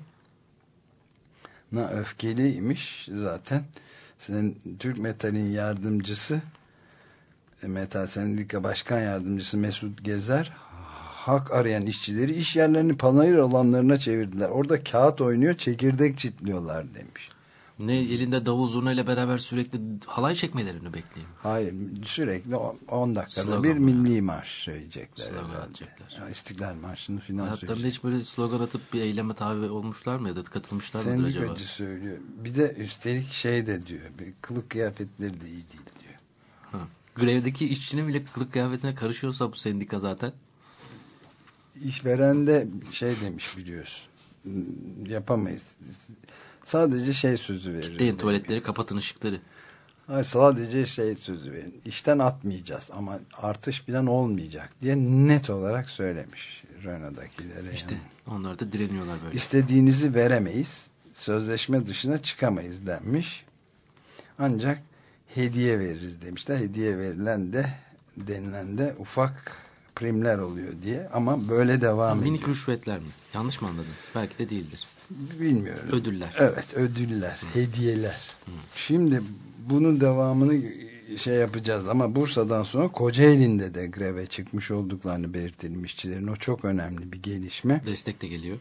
öfkeliymiş zaten. Türk Metal'in yardımcısı, Metal Sendika Başkan Yardımcısı Mesut Gezer, hak arayan işçileri iş yerlerini panayır alanlarına çevirdiler. Orada kağıt oynuyor, çekirdek çitliyorlar demiş. Ne, elinde davul zurna ile beraber sürekli halay çekmelerini bekleyeyim? Hayır, sürekli 10 dakikada slogan bir milli marş söyleyecekler. Slogan atacaklar. Yani İstiklal Marşı'nı filan hayatlarında hiç böyle slogan atıp bir eyleme tabi olmuşlar mı ya da katılmışlar mıdır acaba? Sendikacı söylüyor. Bir de üstelik şey de diyor, bir kılık kıyafetleri de iyi değil diyor. Ha. Grevdeki işçinin bile kılık kıyafetine karışıyorsa bu sendika zaten. İşveren de şey demiş biliyorsun. Yapamayız. Sadece şey sözü verir. Kitleyin tuvaletleri, kapatın ışıkları. Hayır, sadece şey sözü verin. İşten atmayacağız ama artış falan olmayacak diye net olarak söylemiş Renault'dakilere. İşte yani. onlar da direniyorlar böyle. İstediğinizi veremeyiz. Sözleşme dışına çıkamayız denmiş. Ancak hediye veririz demişler. Hediye denilen de ufak primler oluyor diye, ama böyle devam ediyor. Minik rüşvetler mi? Yanlış mı anladın? Belki de değildir. Bilmiyorum. Ödüller. Evet, ödüller, hediyeler. Şimdi bunun devamını şey yapacağız ama Bursa'dan sonra Kocaeli'nde de greve çıkmış olduklarını belirtelim işçilerin. O çok önemli bir gelişme. Destek de geliyor.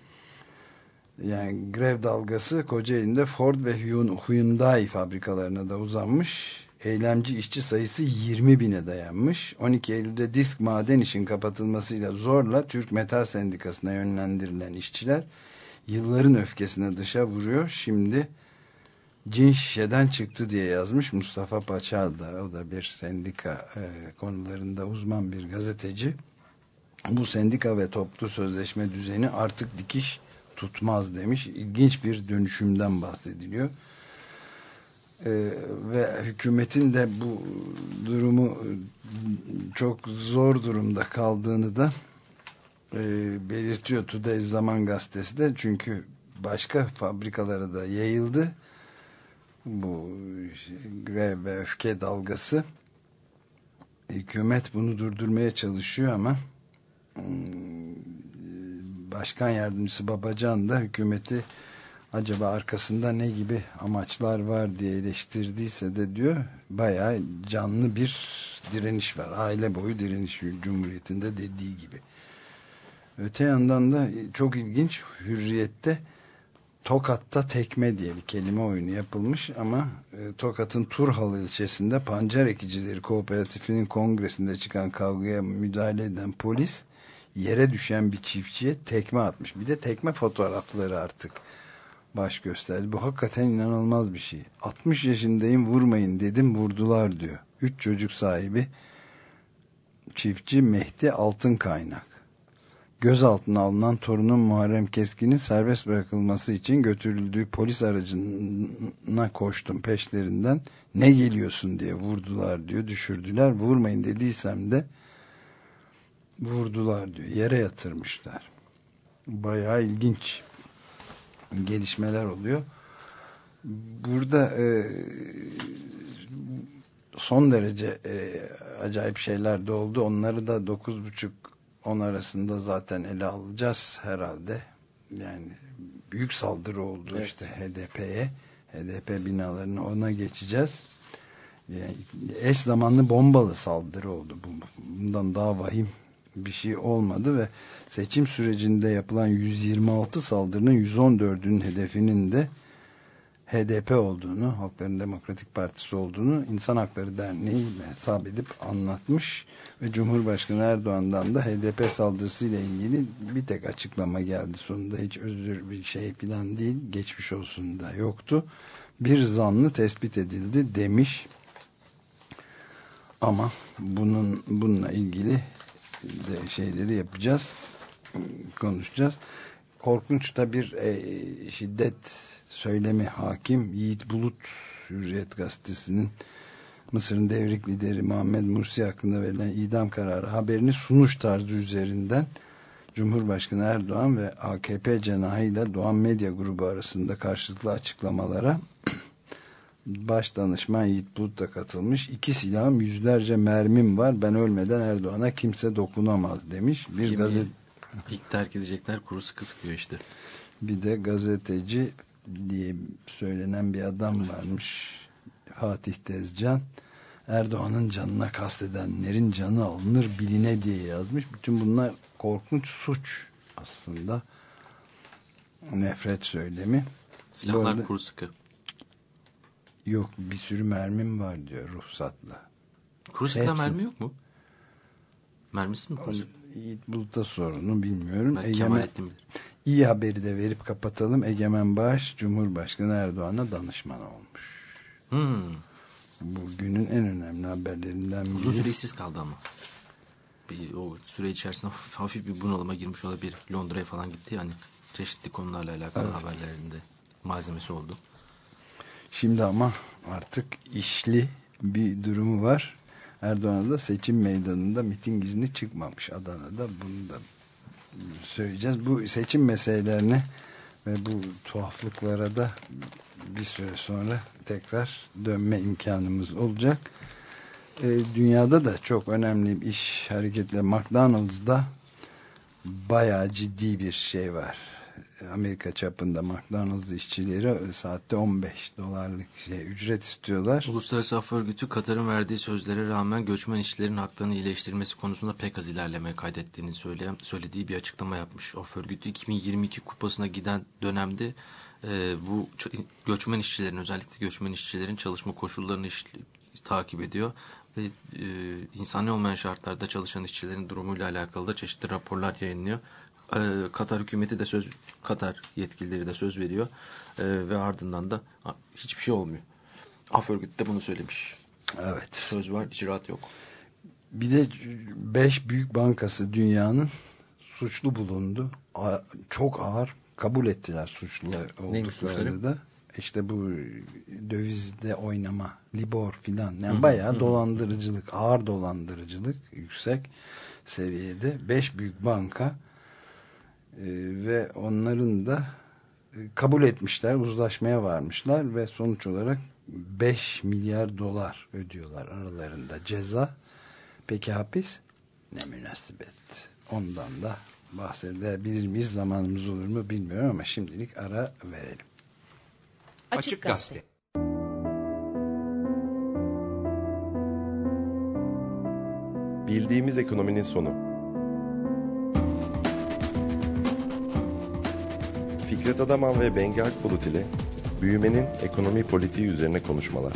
Yani grev dalgası Kocaeli'nde Ford ve Hyundai fabrikalarına da uzanmış. Eylemci işçi sayısı 20.000'e dayanmış. 12 Eylül'de disk maden işin kapatılmasıyla zorla Türk Metal Sendikası'na yönlendirilen işçiler yılların öfkesine dışa vuruyor. Şimdi cin şişeden çıktı diye yazmış Mustafa Paçal da. O da bir sendika konularında uzman bir gazeteci. Bu sendika ve toplu sözleşme düzeni artık dikiş tutmaz demiş. İlginç bir dönüşümden bahsediliyor. Ve hükümetin de bu durumu çok zor durumda kaldığını da belirtiyor Today Zaman Gazetesi de. Çünkü başka fabrikalara da yayıldı bu grev ve öfke dalgası. Hükümet bunu durdurmaya çalışıyor ama Başkan Yardımcısı Babacan da hükümeti acaba arkasında ne gibi amaçlar var diye eleştirdiyse de diyor, bayağı canlı bir direniş var. Aile boyu direniş Cumhuriyeti'nde dediği gibi. Öte yandan da çok ilginç, Hürriyet'te Tokat'ta tekme diye bir kelime oyunu yapılmış ama Tokat'ın Turhalı ilçesinde Pancar Ekicileri Kooperatifinin kongresinde çıkan kavgaya müdahale eden polis yere düşen bir çiftçiye tekme atmış. Bir de tekme fotoğrafları artık baş gösterdi. Bu hakikaten inanılmaz bir şey. 60 yaşındayım, vurmayın dedim, vurdular diyor. 3 çocuk sahibi çiftçi Mehdi Altınkaynak. Gözaltına alınan torunun Muharrem Keskin'in serbest bırakılması için götürüldüğü polis aracına koştum peşlerinden. Ne geliyorsun diye vurdular diyor. Düşürdüler. Vurmayın dediysem de vurdular diyor. Yere yatırmışlar. Bayağı ilginç gelişmeler oluyor. Burada son derece acayip şeyler de oldu. Onları da 9.30-10 arasında zaten ele alacağız herhalde. Yani büyük saldırı oldu, evet. İşte HDP'ye. HDP binalarına, ona geçeceğiz. Yani eş zamanlı bombalı saldırı oldu. Bundan daha vahim bir şey olmadı ve seçim sürecinde yapılan 126 saldırının 114'ünün hedefinin de HDP olduğunu, Halkların Demokratik Partisi olduğunu İnsan Hakları Derneği hesap edip anlatmış ve Cumhurbaşkanı Erdoğan'dan da HDP saldırısıyla ilgili bir tek açıklama geldi sonunda. Hiç özür bir şey falan değil, geçmiş olsun da yoktu. Bir zanlı tespit edildi demiş. Ama bununla ilgili de şeyleri yapacağız, konuşacağız. Korkunç da bir şiddet söylemi hakim. Yiğit Bulut, Hürriyet Gazetesi'nin Mısır'ın devrik lideri Muhammed Mursi hakkında verilen idam kararı haberini sunuş tarzı üzerinden Cumhurbaşkanı Erdoğan ve AKP cenahıyla Doğan Medya Grubu arasında karşılıklı açıklamalara baş danışman Yiğit Bulut da katılmış. 2 silahım, yüzlerce mermim var. Ben ölmeden Erdoğan'a kimse dokunamaz demiş. Bir gazete ilk terk edecekler, kuru sıkı sıkıyor işte. Bir de gazeteci diye söylenen bir adam varmış. Fatih Tezcan. Erdoğan'ın canına kastedenlerin canı alınır biline diye yazmış. Bütün bunlar korkunç suç aslında. Nefret söylemi. Silahlar arada, kuru sıkı. Yok, bir sürü mermim var diyor ruhsatla. Kuru sıkıda mermi yok mu? Mermisi mi kuru sıkı? Yiğit Bulut'a sorunu bilmiyorum. Kemalettin bilir. İyi haberi de verip kapatalım. Egemen Bağış Cumhurbaşkanı Erdoğan'a danışman olmuş. Bugünün en önemli haberlerinden biri. Uzun süre işsiz kaldı ama. O süre içerisinde hafif bir bunalıma girmiş olabilir. Londra'ya falan gitti yani. Çeşitli konularla alakalı haberlerinde malzemesi oldu. Şimdi ama artık işli bir durumu var. Erdoğan'a da seçim meydanında miting izni çıkmamış Adana'da. Bunu da söyleyeceğiz. Bu seçim meselelerine ve bu tuhaflıklara da bir süre sonra tekrar dönme imkanımız olacak. Dünyada da çok önemli iş hareketleri. McDonald's'da bayağı ciddi bir şey var. Amerika çapında McDonald's işçileri saatte $15 ücret istiyorlar. Uluslararası Af Örgütü Katar'ın verdiği sözlere rağmen göçmen işçilerin haklarını iyileştirmesi konusunda pek az ilerleme kaydettiğini söylediği bir açıklama yapmış. Af Örgütü 2022 kupasına giden dönemde bu göçmen işçilerin, özellikle göçmen işçilerin çalışma koşullarını takip ediyor ve insani olmayan şartlarda çalışan işçilerin durumuyla alakalı da çeşitli raporlar yayınlıyor. Katar hükümeti de Katar yetkilileri de söz veriyor ve ardından da hiçbir şey olmuyor. Af Örgütü de bunu söylemiş. Evet. Söz var, icraat yok. Bir de 5 büyük bankası dünyanın suçlu bulundu. Çok ağır kabul ettiler suçlu olduklarını da. İşte bu dövizde oynama, Libor filan. Yani bayağı dolandırıcılık, ağır dolandırıcılık yüksek seviyede. 5 büyük banka ve onların da kabul etmişler, uzlaşmaya varmışlar ve sonuç olarak $5 milyar ödüyorlar aralarında ceza. Peki hapis? Ne münasebet. Ondan da bahsedebilir miyiz? Zamanımız olur mu bilmiyorum ama şimdilik ara verelim. Açık Gazete. Bildiğimiz ekonominin sonu. Fikret Adaman ve Bengi Akbulut ile büyümenin ekonomi politiği üzerine konuşmalar.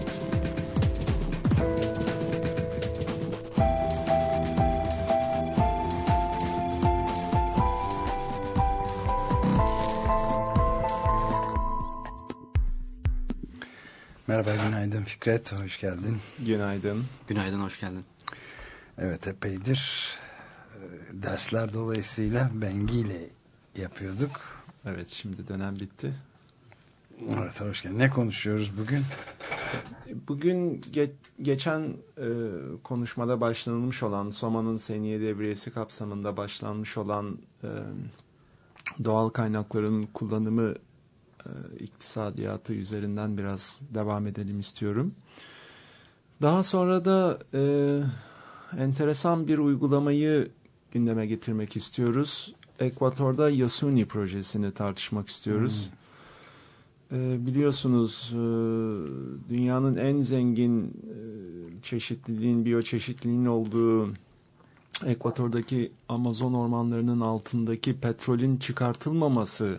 Merhaba, günaydın Fikret, hoş geldin. Günaydın. Günaydın, hoş geldin. Evet, epeydir dersler dolayısıyla Bengi ile yapıyorduk. Evet, şimdi dönem bitti. Evet, hoş geldin. Ne konuşuyoruz bugün? Bugün geçen konuşmada başlanmış olan Soma'nın Seniye Devriyesi kapsamında başlanmış olan doğal kaynakların kullanımı iktisadiyatı üzerinden biraz devam edelim istiyorum. Daha sonra da enteresan bir uygulamayı gündeme getirmek istiyoruz. Ekvator'da Yasuni projesini tartışmak istiyoruz. Biliyorsunuz dünyanın en zengin biyoçeşitliliğin olduğu Ekvator'daki Amazon ormanlarının altındaki petrolün çıkartılmaması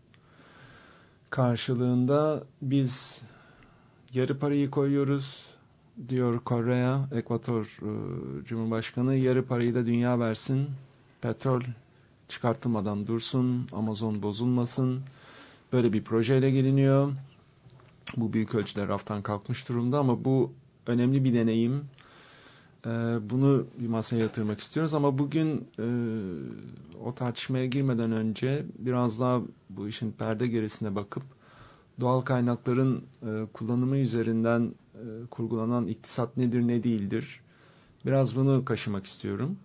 karşılığında biz yarı parayı koyuyoruz diyor Correa, Ekvator Cumhurbaşkanı, yarı parayı da dünya versin, petrol çıkartılmadan dursun, Amazon bozulmasın. Böyle bir projeyle geliniyor. Bu büyük ölçüde raftan kalkmış durumda ama bu önemli bir deneyim. Bunu bir masaya yatırmak istiyoruz ama bugün o tartışmaya girmeden önce biraz daha bu işin perde gerisine bakıp doğal kaynakların kullanımı üzerinden kurgulanan iktisat nedir ne değildir biraz bunu kaşımak istiyorum.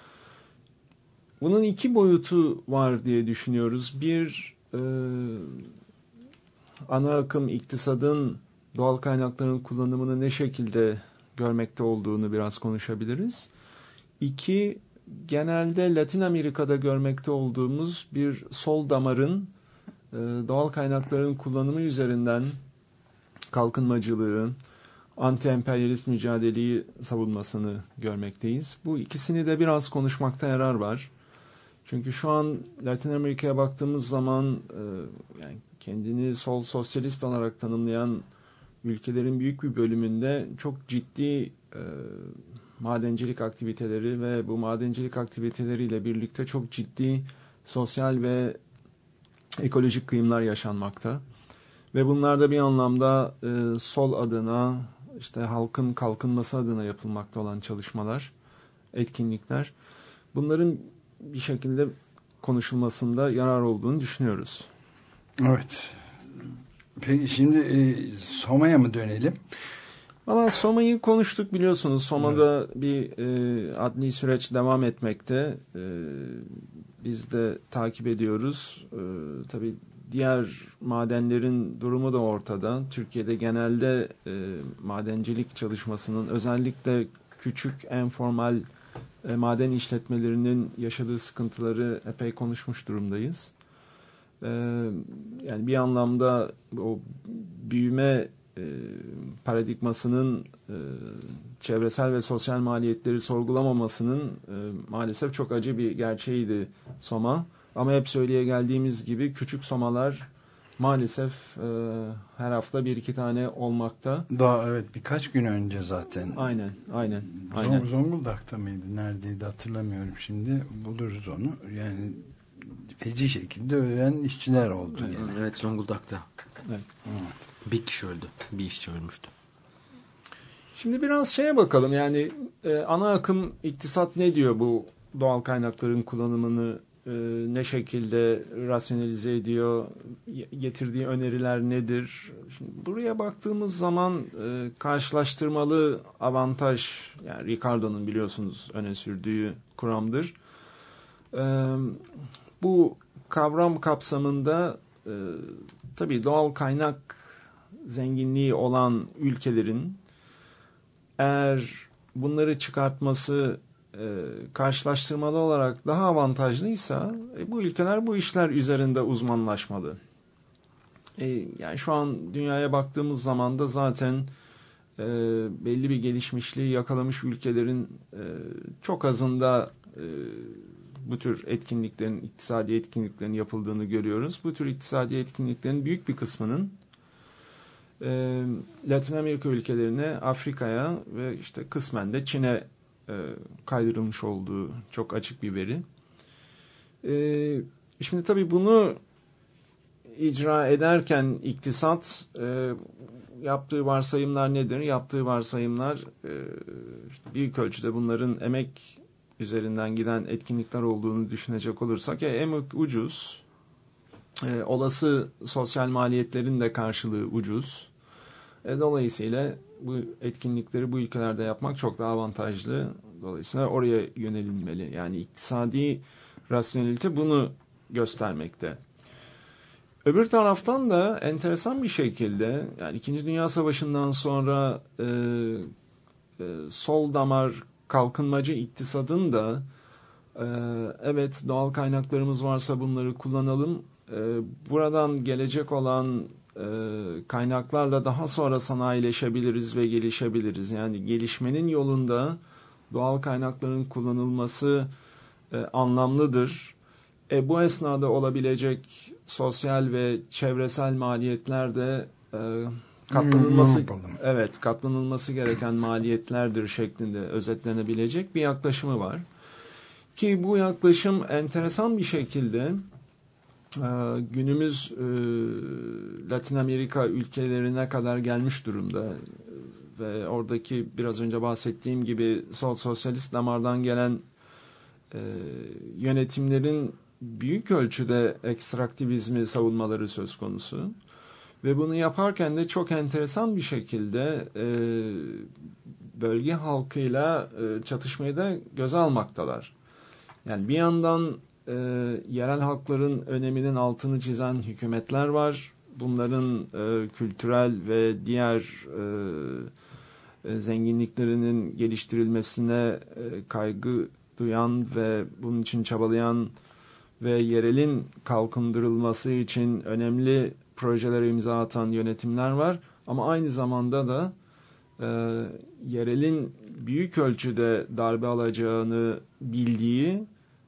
Bunun iki boyutu var diye düşünüyoruz. Bir, ana akım iktisadın doğal kaynakların kullanımını ne şekilde görmekte olduğunu biraz konuşabiliriz. İki, genelde Latin Amerika'da görmekte olduğumuz bir sol damarın doğal kaynakların kullanımı üzerinden kalkınmacılığı, anti-emperyalist mücadeleyi savunmasını görmekteyiz. Bu ikisini de biraz konuşmakta yarar var. Çünkü şu an Latin Amerika'ya baktığımız zaman yani kendini sol sosyalist olarak tanımlayan ülkelerin büyük bir bölümünde çok ciddi madencilik aktiviteleri ve bu madencilik aktiviteleriyle birlikte çok ciddi sosyal ve ekolojik kıyımlar yaşanmakta. Ve bunlar da bir anlamda sol adına, işte halkın kalkınması adına yapılmakta olan çalışmalar, etkinlikler. Bunların bir şekilde konuşulmasında yarar olduğunu düşünüyoruz. Evet. Peki şimdi Soma'ya mı dönelim? Valla Soma'yı konuştuk biliyorsunuz. Soma'da bir adli süreç devam etmekte. Biz de takip ediyoruz. Tabii diğer madenlerin durumu da ortada. Türkiye'de genelde madencilik çalışmasının özellikle küçük enformal maden işletmelerinin yaşadığı sıkıntıları epey konuşmuş durumdayız. Yani bir anlamda o büyüme paradigmasının çevresel ve sosyal maliyetleri sorgulamamasının maalesef çok acı bir gerçeğiydi Soma. Ama hep söyleye geldiğimiz gibi küçük Somalar maalesef her hafta bir iki tane olmakta. Daha evet birkaç gün önce zaten. Aynen. Zonguldak'ta mıydı? Neredeydi hatırlamıyorum şimdi. Buluruz onu. Yani feci şekilde ölen işçiler oldu. Evet, yani. evet Zonguldak'ta. Evet. Bir kişi öldü. Bir işçi ölmüştü. Şimdi biraz şeye bakalım. Yani ana akım iktisat ne diyor bu doğal kaynakların kullanımını ne şekilde rasyonalize ediyor, getirdiği öneriler nedir? Şimdi buraya baktığımız zaman karşılaştırmalı avantaj, yani Ricardo'nun biliyorsunuz öne sürdüğü kuramdır. Bu kavram kapsamında tabii doğal kaynak zenginliği olan ülkelerin eğer bunları çıkartması karşılaştırmalı olarak daha avantajlıysa bu ülkeler bu işler üzerinde uzmanlaşmalı. Yani şu an dünyaya baktığımız zaman da zaten belli bir gelişmişliği yakalamış ülkelerin çok azında bu tür etkinliklerin, iktisadi etkinliklerin yapıldığını görüyoruz. Bu tür iktisadi etkinliklerin büyük bir kısmının Latin Amerika ülkelerine, Afrika'ya ve işte kısmen de Çin'e kaydırılmış olduğu çok açık bir veri. Şimdi tabii bunu icra ederken iktisat yaptığı varsayımlar nedir? Yaptığı varsayımlar işte büyük ölçüde bunların emek üzerinden giden etkinlikler olduğunu düşünecek olursak emek ucuz, olası sosyal maliyetlerin de karşılığı ucuz. Dolayısıyla bu etkinlikleri bu ülkelerde yapmak çok daha avantajlı. Dolayısıyla oraya yönelilmeli. Yani iktisadi rasyonelite bunu göstermekte. Öbür taraftan da enteresan bir şekilde yani 2. Dünya Savaşı'ndan sonra sol damar kalkınmacı iktisadın da evet doğal kaynaklarımız varsa bunları kullanalım. Buradan gelecek olan kaynaklarla daha sonra sanayileşebiliriz ve gelişebiliriz. Yani gelişmenin yolunda doğal kaynakların kullanılması anlamlıdır. Bu esnada olabilecek sosyal ve çevresel maliyetler de katlanılması gereken maliyetlerdir şeklinde özetlenebilecek bir yaklaşımı var. Ki bu yaklaşım enteresan bir şekilde günümüz Latin Amerika ülkelerine kadar gelmiş durumda ve oradaki biraz önce bahsettiğim gibi sol sosyalist damardan gelen yönetimlerin büyük ölçüde ekstraktivizmi savunmaları söz konusu. Ve bunu yaparken de çok enteresan bir şekilde bölge halkıyla çatışmayı da göze almaktalar. Yani bir yandan yerel halkların öneminin altını çizen hükümetler var. Bunların kültürel ve diğer zenginliklerinin geliştirilmesine kaygı duyan ve bunun için çabalayan ve yerelin kalkındırılması için önemli projelere imza atan yönetimler var. Ama aynı zamanda da yerelin büyük ölçüde darbe alacağını bildiği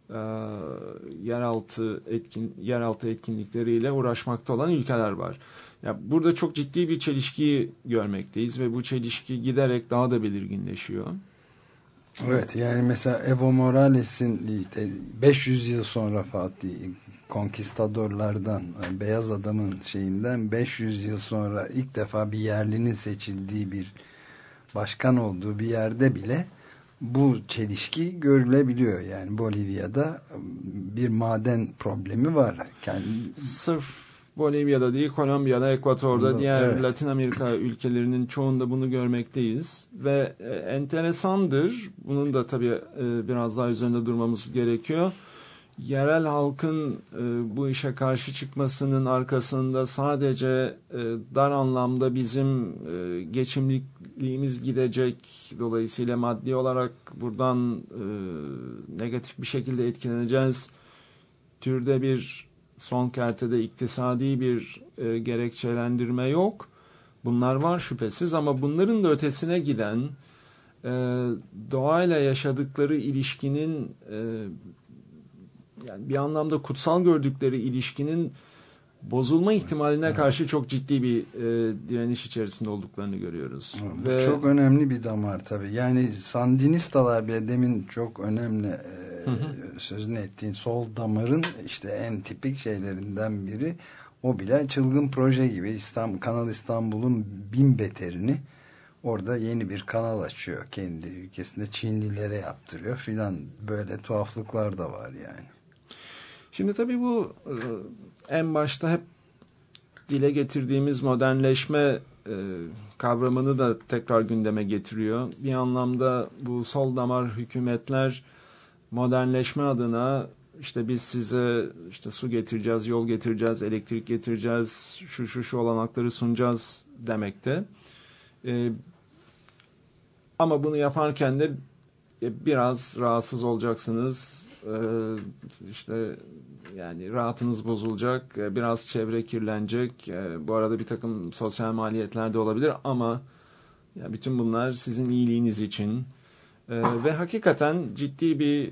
yeraltı etkinlikleriyle uğraşmakta olan ülkeler var. Ya burada çok ciddi bir çelişkiyi görmekteyiz ve bu çelişki giderek daha da belirginleşiyor. Evet, yani mesela Evo Morales'in 500 yıl sonra Fatih konkistadorlardan, beyaz adamın şeyinden 500 yıl sonra ilk defa bir yerlinin seçildiği bir başkan olduğu bir yerde bile bu çelişki görülebiliyor. Yani Bolivya'da bir maden problemi var. Sırf Bolivya'da değil, Kolombiya'da, Ekvator'da, diğer evet, Latin Amerika ülkelerinin çoğunda bunu görmekteyiz. Ve enteresandır, bunun da tabii biraz daha üzerinde durmamız gerekiyor. Yerel halkın bu işe karşı çıkmasının arkasında sadece dar anlamda bizim geçimliliğimiz gidecek, dolayısıyla maddi olarak buradan negatif bir şekilde etkileneceğiz türde bir son kertede iktisadi bir gerekçelendirme yok. Bunlar var şüphesiz ama bunların da ötesine giden doğayla yaşadıkları ilişkinin yani bir anlamda kutsal gördükleri ilişkinin bozulma ihtimaline karşı çok ciddi bir direniş içerisinde olduklarını görüyoruz. Bu çok önemli bir damar tabii. Yani Sandinistalar bile demin çok önemli sözünü ettiğin sol damarın işte en tipik şeylerinden biri. O bile çılgın proje gibi Kanal İstanbul'un bin beterini orada yeni bir kanal açıyor. Kendi ülkesinde Çinlilere yaptırıyor filan, böyle tuhaflıklar da var yani. Şimdi tabii bu en başta hep dile getirdiğimiz modernleşme kavramını da tekrar gündeme getiriyor. Bir anlamda bu sol damar hükümetler modernleşme adına işte biz size işte su getireceğiz, yol getireceğiz, elektrik getireceğiz, şu olanakları sunacağız demekte. Ama bunu yaparken de biraz rahatsız olacaksınız. İşte yani rahatınız bozulacak, biraz çevre kirlenecek. Bu arada bir takım sosyal maliyetler de olabilir ama ya bütün bunlar sizin iyiliğiniz için. Ve hakikaten ciddi bir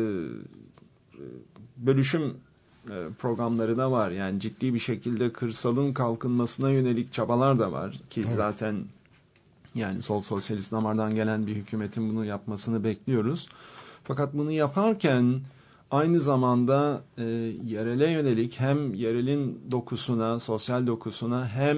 bölüşüm programları da var. Yani ciddi bir şekilde kırsalın kalkınmasına yönelik çabalar da var ki evet, zaten yani sol sosyalist damardan gelen bir hükümetin bunu yapmasını bekliyoruz. Fakat bunu yaparken aynı zamanda yerele yönelik hem yerelin dokusuna, sosyal dokusuna hem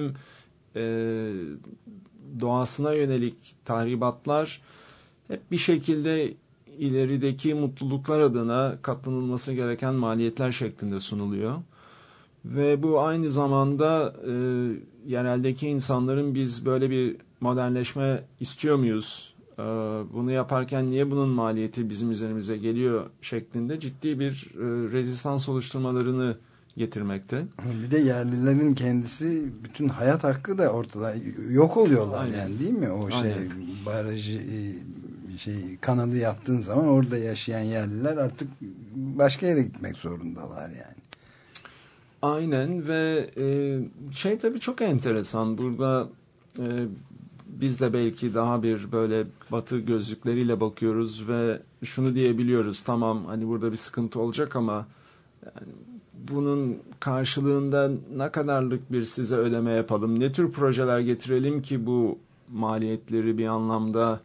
doğasına yönelik tahribatlar hep bir şekilde ilerideki mutluluklar adına katlanılması gereken maliyetler şeklinde sunuluyor. Ve bu aynı zamanda yereldeki insanların biz böyle bir modernleşme istiyor muyuz? Bunu yaparken niye bunun maliyeti bizim üzerimize geliyor şeklinde ciddi bir rezistans oluşturmalarını getirmekte. Bir de yerlilerin kendisi, bütün hayat hakkı da ortada, yok oluyorlar. Aynen. Yani değil mi? O barajı kanalı yaptığın zaman orada yaşayan yerliler artık başka yere gitmek zorundalar yani. Aynen ve tabii çok enteresan burada, biz de belki daha bir böyle batı gözlükleriyle bakıyoruz ve şunu diyebiliyoruz, tamam hani burada bir sıkıntı olacak ama yani bunun karşılığında ne kadarlık bir size ödeme yapalım, ne tür projeler getirelim ki bu maliyetleri bir anlamda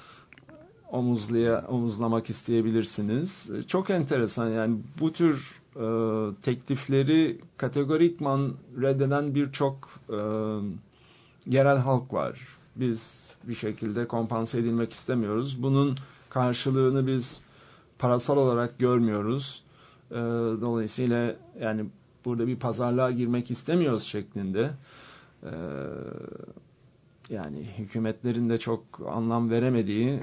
omuzlamak isteyebilirsiniz. Çok enteresan yani bu tür teklifleri kategorikman reddeden birçok yerel halk var. Biz bir şekilde kompanse edilmek istemiyoruz. Bunun karşılığını biz parasal olarak görmüyoruz. Dolayısıyla yani burada bir pazarlığa girmek istemiyoruz şeklinde. Yani hükümetlerin de çok anlam veremediği,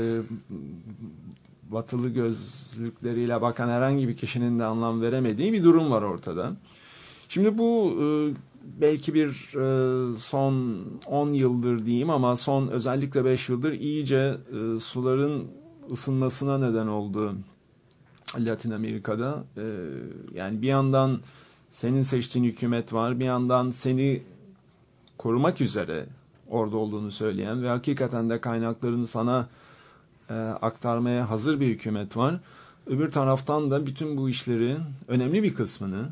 batılı gözlükleriyle bakan herhangi bir kişinin de anlam veremediği bir durum var ortada. Şimdi bu belki bir son 10 yıldır diyeyim ama son özellikle 5 yıldır iyice suların ısınmasına neden oldu Latin Amerika'da. Yani bir yandan senin seçtiğin hükümet var, bir yandan seni korumak üzere orada olduğunu söyleyen ve hakikaten de kaynaklarını sana aktarmaya hazır bir hükümet var. Öbür taraftan da bütün bu işlerin önemli bir kısmını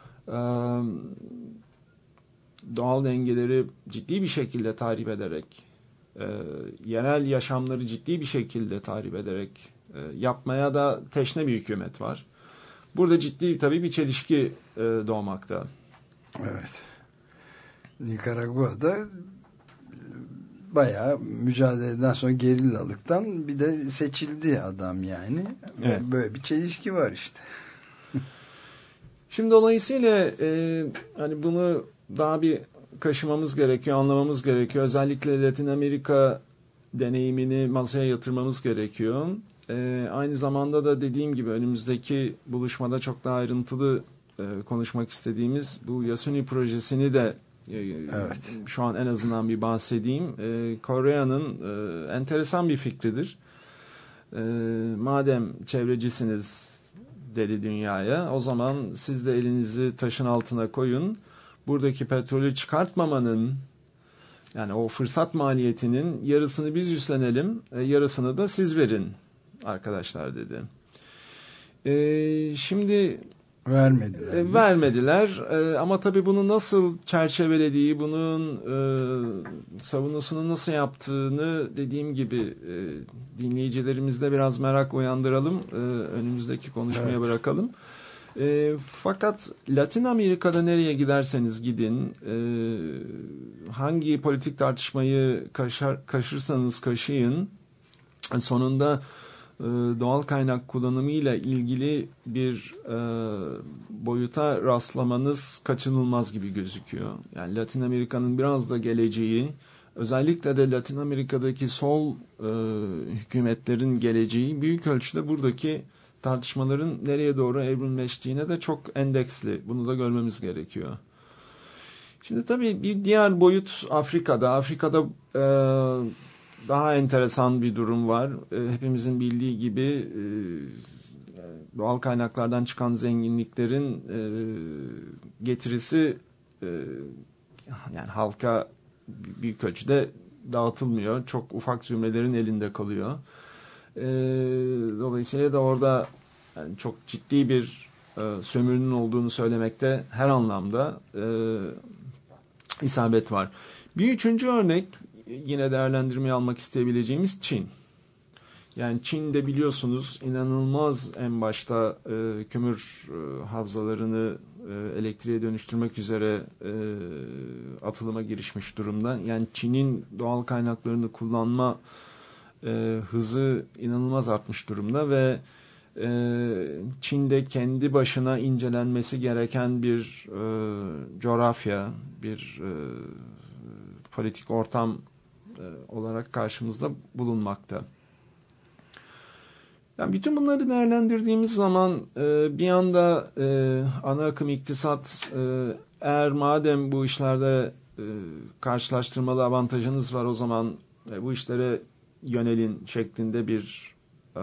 doğal dengeleri ciddi bir şekilde tahrip ederek, yerel yaşamları ciddi bir şekilde tahrip ederek yapmaya da teşne bir hükümet var. Burada ciddi tabii bir çelişki doğmakta. Evet. Nikaragua'da bayağı mücadeleden sonra gerillalıktan bir de seçildi adam yani. Evet. Böyle bir çelişki var işte. Şimdi dolayısıyla hani bunu daha bir kaşımamız gerekiyor, anlamamız gerekiyor. Özellikle Latin Amerika deneyimini masaya yatırmamız gerekiyor. Aynı zamanda da dediğim gibi önümüzdeki buluşmada çok daha ayrıntılı konuşmak istediğimiz bu Yasuni projesini de evet, şu an en azından bir bahsedeyim. Korea'nın enteresan bir fikridir. Madem çevrecisiniz dedi dünyaya, o zaman siz de elinizi taşın altına koyun. Buradaki petrolü çıkartmamanın, yani o fırsat maliyetinin yarısını biz üstlenelim, yarısını da siz verin arkadaşlar dedi. Şimdi vermediler. Ama tabii bunu nasıl çerçevelediği, bunun savunusunu nasıl yaptığını dediğim gibi dinleyicilerimizde biraz merak uyandıralım. Önümüzdeki konuşmaya bırakalım. Fakat Latin Amerika'da nereye giderseniz gidin, hangi politik tartışmayı kaşırsanız kaşıyın, sonunda doğal kaynak kullanımıyla ilgili bir boyuta rastlamanız kaçınılmaz gibi gözüküyor. Yani Latin Amerika'nın biraz da geleceği, özellikle de Latin Amerika'daki sol hükümetlerin geleceği büyük ölçüde buradaki tartışmaların nereye doğru evrimleştiğine de çok endeksli. Bunu da görmemiz gerekiyor. Şimdi tabii bir diğer boyut Afrika'da. Afrika'da daha enteresan bir durum var. Hepimizin bildiği gibi doğal kaynaklardan çıkan zenginliklerin getirisi yani halka büyük ölçüde dağıtılmıyor. Çok ufak zümrelerin elinde kalıyor. Dolayısıyla da orada yani çok ciddi bir sömürünün olduğunu söylemekte her anlamda isabet var. Bir üçüncü örnek yine değerlendirmeye almak isteyebileceğimiz Çin. Yani Çin'de biliyorsunuz inanılmaz en başta kömür havzalarını elektriğe dönüştürmek üzere atılıma girişmiş durumda. Yani Çin'in doğal kaynaklarını kullanma hızı inanılmaz artmış durumda ve Çin'de kendi başına incelenmesi gereken bir coğrafya, bir politik ortam olarak karşımızda bulunmakta. Yani bütün bunları değerlendirdiğimiz zaman bir yanda ana akım iktisat, eğer madem bu işlerde karşılaştırmalı avantajınız var, o zaman bu işlere yönelin şeklinde bir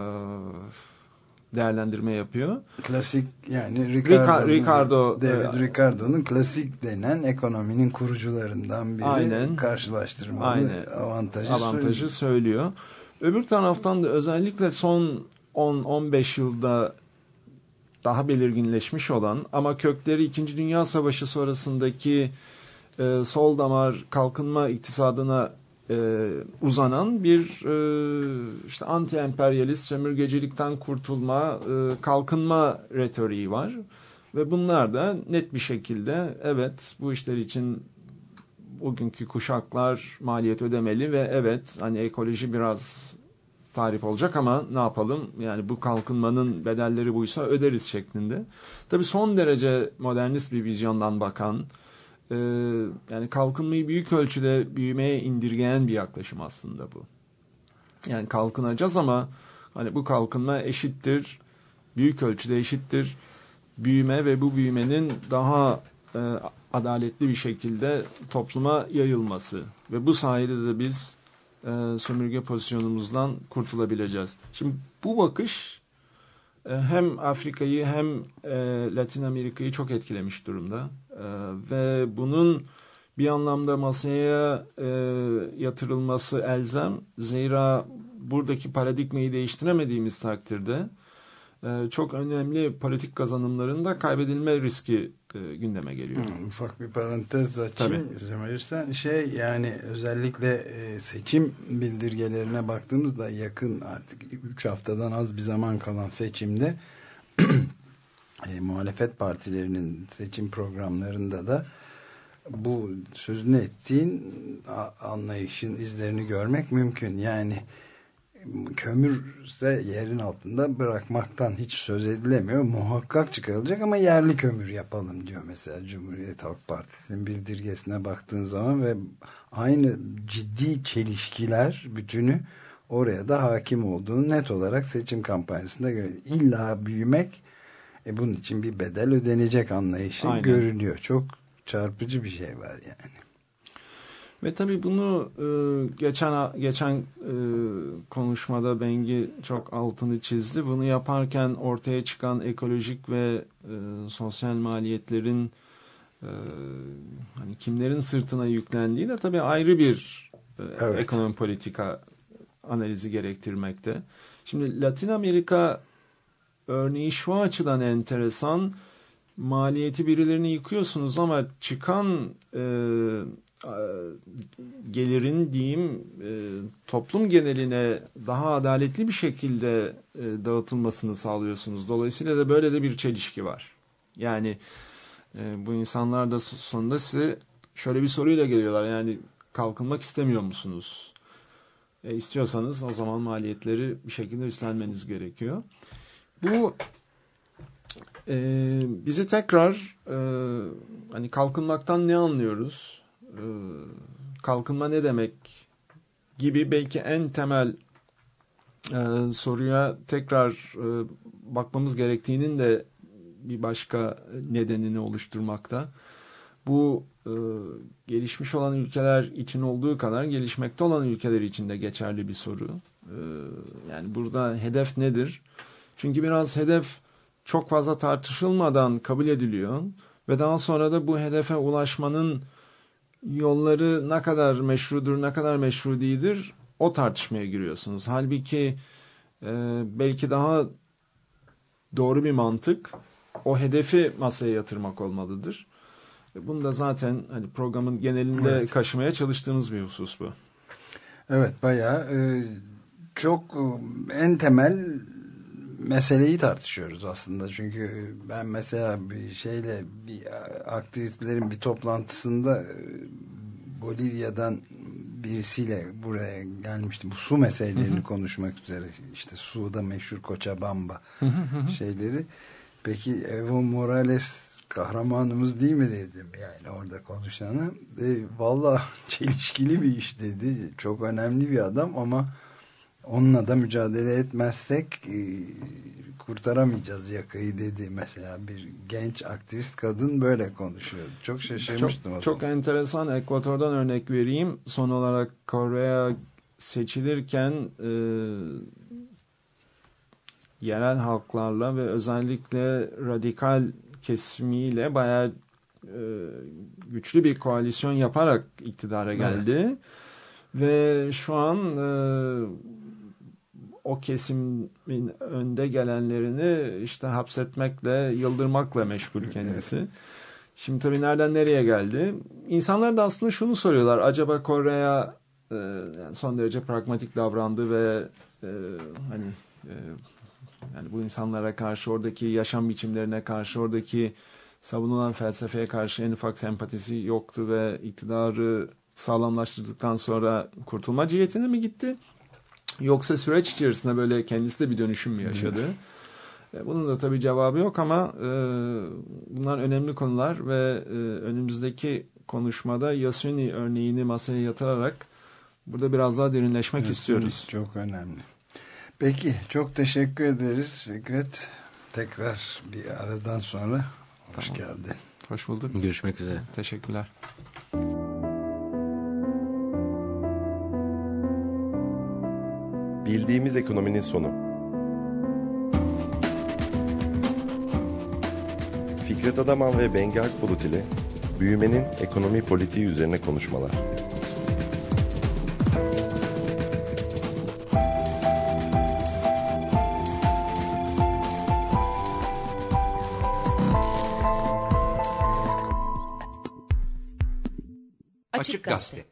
değerlendirme yapıyor. Klasik, yani David Ricardo'nun klasik denen ekonominin kurucularından biri. Aynen. Karşılaştırmalı avantajı söylüyor. Öbür taraftan da özellikle son 10-15 yılda daha belirginleşmiş olan ama kökleri 2. Dünya Savaşı sonrasındaki sol damar kalkınma iktisadına uzanan bir işte anti-emperyalist, sömürgecilikten kurtulma, kalkınma retoriği var. Ve bunlar da net bir şekilde evet bu işler için bugünkü kuşaklar maliyet ödemeli ve evet hani ekoloji biraz tahrip olacak ama ne yapalım, yani bu kalkınmanın bedelleri buysa öderiz şeklinde. Tabii son derece modernist bir vizyondan bakan, yani kalkınmayı büyük ölçüde büyümeye indirgeyen bir yaklaşım aslında bu. Yani kalkınacağız ama hani bu kalkınma eşittir, büyük ölçüde eşittir büyüme ve bu büyümenin daha adaletli bir şekilde topluma yayılması ve bu sayede de biz sömürge pozisyonumuzdan kurtulabileceğiz. Şimdi bu bakış hem Afrika'yı hem Latin Amerika'yı çok etkilemiş durumda ve bunun bir anlamda masaya yatırılması elzem. Zira buradaki paradigmayı değiştiremediğimiz takdirde çok önemli politik kazanımların da kaybedilme riski gündeme geliyor. Ufak bir parantez açayım. Yani özellikle seçim bildirgelerine baktığımızda yakın artık 3 haftadan az bir zaman kalan seçimde muhalefet partilerinin seçim programlarında da bu sözünü ettiğin anlayışın izlerini görmek mümkün. Yani kömürse yerin altında bırakmaktan hiç söz edilemiyor. Muhakkak çıkarılacak ama yerli kömür yapalım diyor mesela Cumhuriyet Halk Partisi'nin bildirgesine baktığın zaman ve aynı ciddi çelişkiler bütünü oraya da hakim olduğunu net olarak seçim kampanyasında görüyor. İlla büyümek, bunun için bir bedel ödenecek anlayışı görülüyor. Çok çarpıcı bir şey var yani. Ve tabii bunu geçen konuşmada Bengi çok altını çizdi. Bunu yaparken ortaya çıkan ekolojik ve sosyal maliyetlerin hani kimlerin sırtına yüklendiği de tabii ayrı bir ekonomi politika analizi gerektirmekte. Şimdi Latin Amerika örneği şu açıdan enteresan. Maliyeti birilerini yıkıyorsunuz ama çıkan gelirin diyeyim toplum geneline daha adaletli bir şekilde dağıtılmasını sağlıyorsunuz. Dolayısıyla da böyle de bir çelişki var. Yani bu insanlar da sonunda size şöyle bir soruyla geliyorlar. Yani kalkınmak istemiyor musunuz? İstiyorsanız o zaman maliyetleri bir şekilde üstlenmeniz gerekiyor. Bu bizi tekrar hani kalkınmaktan ne anlıyoruz? Kalkınma ne demek gibi belki en temel soruya tekrar bakmamız gerektiğinin de bir başka nedenini oluşturmakta. Bu gelişmiş olan ülkeler için olduğu kadar gelişmekte olan ülkeler için de geçerli bir soru. Yani burada hedef nedir? Çünkü biraz hedef çok fazla tartışılmadan kabul ediliyor ve daha sonra da bu hedefe ulaşmanın yolları ne kadar meşrudur, ne kadar meşru değildir, o tartışmaya giriyorsunuz. Halbuki belki daha doğru bir mantık o hedefi masaya yatırmak olmalıdır. Bunu da zaten hani programın genelinde kaşımaya çalıştığımız bir husus bu. Evet, bayağı çok en temel meseleyi tartışıyoruz aslında. Çünkü ben mesela bir aktivistlerin bir toplantısında Bolivya'dan birisiyle buraya gelmiştim. Bu su meselelerini konuşmak üzere. İşte suda meşhur Cochabamba şeyleri. Peki Evo Morales kahramanımız değil mi dedim yani orada konuşana. Vallahi çelişkili bir iş dedi. Çok önemli bir adam ama Onunla da mücadele etmezsek kurtaramayacağız yakayı dedi. Mesela bir genç aktivist kadın böyle konuşuyor. Çok şaşırmıştım. Çok enteresan. Ekvator'dan örnek vereyim. Son olarak Korea seçilirken yerel halklarla ve özellikle radikal kesimiyle bayağı güçlü bir koalisyon yaparak iktidara geldi. Evet. Ve şu an o kesimin önde gelenlerini işte hapsetmekle, yıldırmakla meşgul kendisi. Şimdi tabii nereden nereye geldi? İnsanlar da aslında şunu soruyorlar. Acaba Kore yani son derece pragmatik davrandı ve yani bu insanlara karşı, oradaki yaşam biçimlerine karşı, oradaki savunulan felsefeye karşı en ufak sempatisi yoktu ve iktidarı sağlamlaştırdıktan sonra kurtulma cihetine mi gitti? Yoksa süreç içerisinde böyle kendisi de bir dönüşüm mü yaşadı? Bunun da tabii cevabı yok ama bunlar önemli konular ve önümüzdeki konuşmada Yasuni örneğini masaya yatırarak burada biraz daha derinleşmek istiyoruz. Çok önemli. Peki, çok teşekkür ederiz Fikret. Tekrar bir aradan sonra hoş geldin. Hoş bulduk. Görüşmek üzere. Teşekkürler. Bildiğimiz ekonominin sonu. Fikret Adaman ve Bengi Akbulut ile büyümenin ekonomi politiği üzerine konuşmalar. Açık Gazete.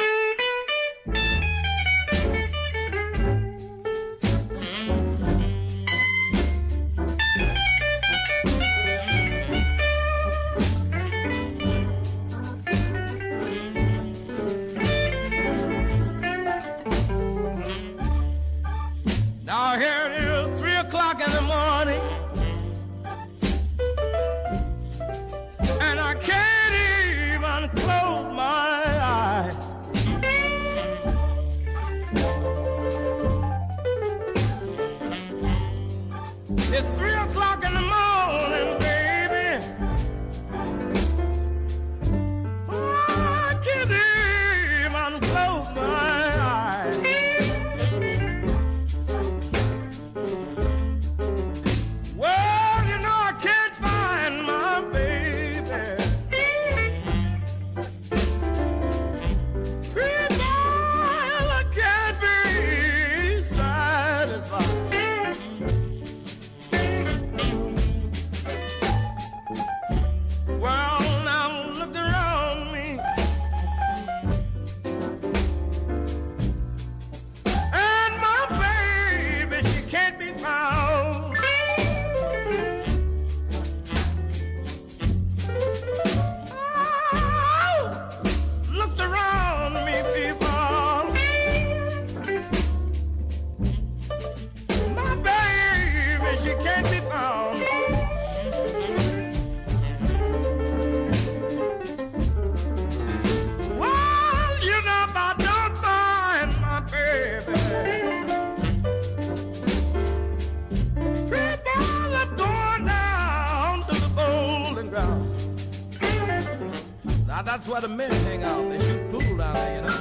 Now here it is, 3 o'clock in the morning, and I can't even close my eyes. It's 3 o'clock in the morning, baby. Oh, I can't even close my eyes. Well, you know I can't find my baby. Well, I can't be satisfied. Well, now look around me, and my baby, she can't be found. Oh, looked around me, people. My baby, she can't be found. Well, you know if I don't find my baby, people are going down to the bowling ground. Now that's where the men hang out. They shoot pool down there, you know.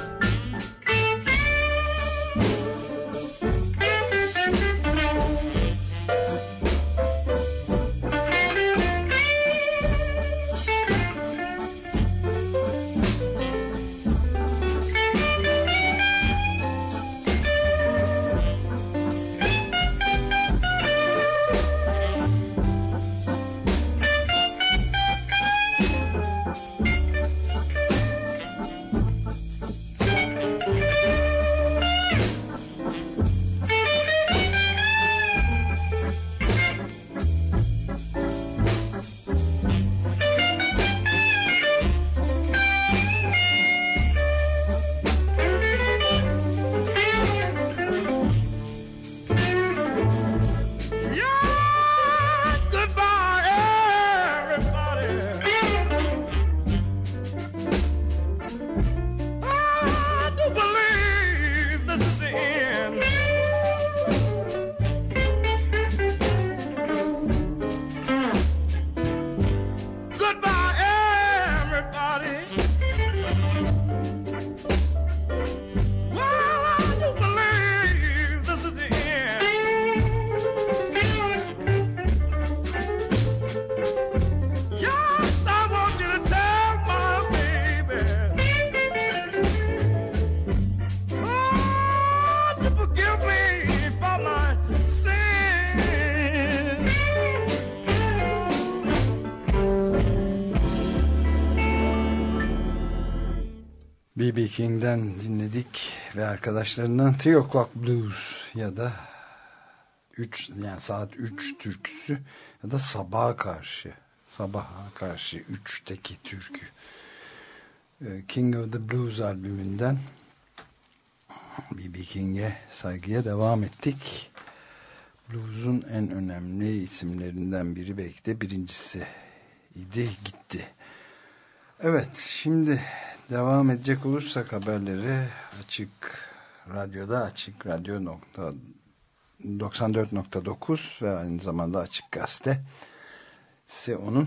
B.B. King'den dinledik ve arkadaşlarından 3 O'Clock Blues ya da saat 3 türküsü ya da sabaha karşı 3'teki türkü. King of the Blues albümünden B.B. King'e saygıya devam ettik. Blues'un en önemli isimlerinden biri, belki de birincisi idi, gitti. Evet, şimdi devam edecek olursak haberleri Açık Radyo'da, Açık Radyo 94.9 ve aynı zamanda Açık Gazete ise onun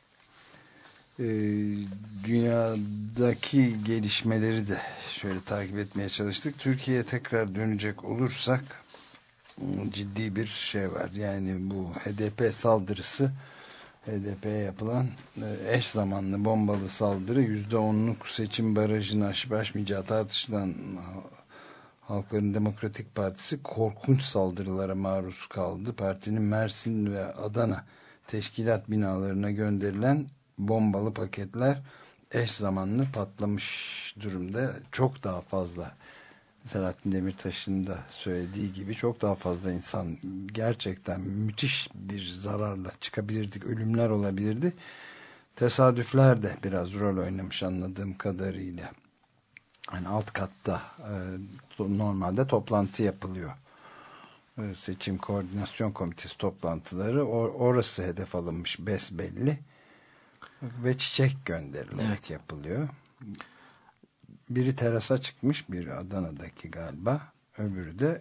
dünyadaki gelişmeleri de şöyle takip etmeye çalıştık. Türkiye'ye tekrar dönecek olursak ciddi bir şey var. Yani bu HDP saldırısı, HDP'ye yapılan eş zamanlı bombalı saldırı %10'luk seçim barajını aşıp aşmayacağı tartışılan Halkların Demokratik Partisi korkunç saldırılara maruz kaldı. Partinin Mersin ve Adana teşkilat binalarına gönderilen bombalı paketler eş zamanlı patlamış durumda. Çok daha fazla, Selahattin Demirtaş'ın da söylediği gibi, çok daha fazla insan, gerçekten müthiş bir zararla çıkabilirdik. Ölümler olabilirdi. Tesadüfler de biraz rol oynamış anladığım kadarıyla. Yani alt katta normalde toplantı yapılıyor. Seçim Koordinasyon Komitesi toplantıları. Orası hedef alınmış besbelli. Ve çiçek gönderilerek yapılıyor. Biri terasa çıkmış, biri Adana'daki galiba, öbürü de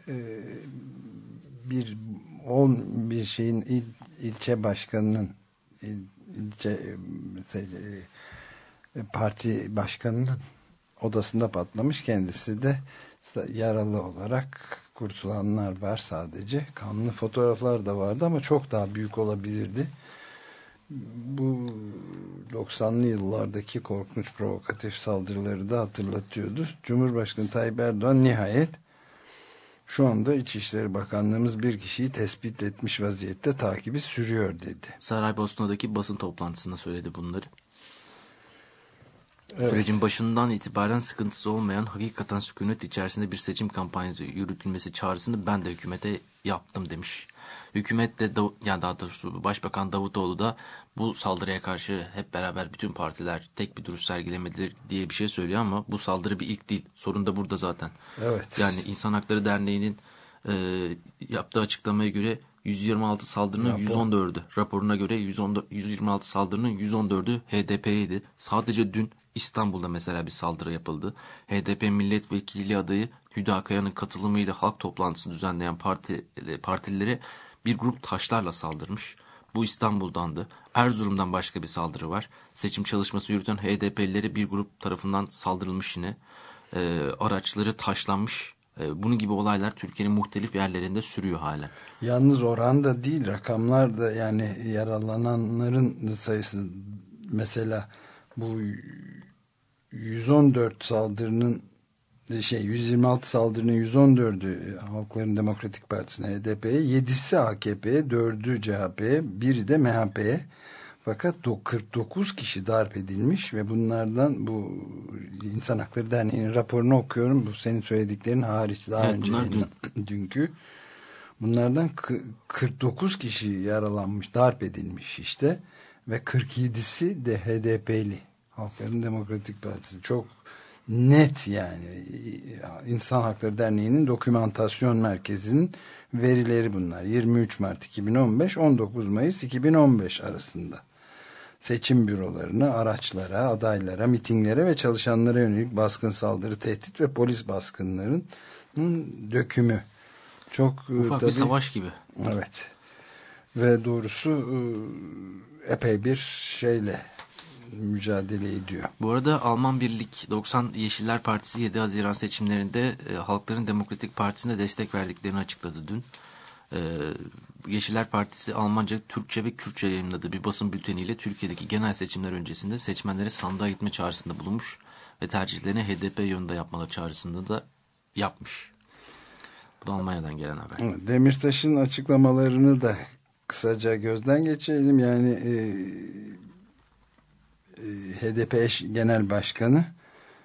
bir şeyin ilçe başkanının parti başkanının odasında patlamış. Kendisi de yaralı olarak, kurtulanlar var sadece. Kanlı fotoğraflar da vardı ama çok daha büyük olabilirdi. Bu 90'lı yıllardaki korkunç provokatif saldırıları da hatırlatıyordu. Cumhurbaşkanı Tayyip Erdoğan nihayet şu anda İçişleri Bakanlığımız bir kişiyi tespit etmiş vaziyette, takibi sürüyor dedi. Saraybosna'daki basın toplantısında söyledi bunları. Evet. Sürecin başından itibaren sıkıntısı olmayan, hakikaten sükunet içerisinde bir seçim kampanyası yürütülmesi çağrısını ben de hükümete yaptım demiş. Hükümet de, yani daha doğrusu Başbakan Davutoğlu da bu saldırıya karşı hep beraber bütün partiler tek bir duruş sergilemediler diye bir şey söylüyor ama bu saldırı bir ilk değil. Sorun da burada zaten. Evet. Yani İnsan Hakları Derneği'nin yaptığı açıklamaya göre 126 saldırının 114'ü, raporuna göre 126 saldırının 114'ü HDP'ydi. Sadece dün İstanbul'da mesela bir saldırı yapıldı. HDP milletvekili adayı Hüda Kaya'nın katılımıyla halk toplantısı düzenleyen partililere bir grup taşlarla saldırmış. Bu İstanbul'dandı. Erzurum'dan başka bir saldırı var. Seçim çalışması yürüten HDP'lileri bir grup tarafından saldırılmış yine. Araçları taşlanmış. Bunun gibi olaylar Türkiye'nin muhtelif yerlerinde sürüyor halen. Yalnız oran da değil, rakamlar da, yani yaralananların sayısı mesela bu 114 saldırının 126 saldırının 114'ü Halkların Demokratik Partisi'ne, HDP'ye, 7'si AKP'ye, 4'ü CHP'ye, 1'i de MHP'ye. Fakat 49 kişi darp edilmiş ve bunlardan, bu İnsan Hakları Derneği'nin raporunu okuyorum. Bu senin söylediklerin hariç, daha önce dünkü. Bunlardan 49 kişi yaralanmış, darp edilmiş işte. Ve 47'si de HDP'li. Halkların Demokratik Partisi. Çok net yani. İnsan Hakları Derneği'nin dokümantasyon merkezinin verileri bunlar. 23 Mart 2015, 19 Mayıs 2015 arasında. Seçim bürolarına, araçlara, adaylara, mitinglere ve çalışanlara yönelik baskın, saldırı, tehdit ve polis baskınlarının dökümü. Çok ufak bir savaş gibi. Evet. Ve doğrusu epey bir şeyle mücadele ediyor. Bu arada Alman Birlik 90 Yeşiller Partisi 7 Haziran seçimlerinde Halkların Demokratik Partisi'ne destek verdiklerini açıkladı dün. Yeşiller Partisi Almanca, Türkçe ve Kürtçe yayınladığı bir basın bülteniyle Türkiye'deki genel seçimler öncesinde seçmenlere sandığa gitme çağrısında bulunmuş ve tercihlerini HDP yönünde yapmaları çağrısında da yapmış. Bu da Almanya'dan gelen haber. Demirtaş'ın açıklamalarını da kısaca gözden geçirelim. Yani HDP Genel Başkanı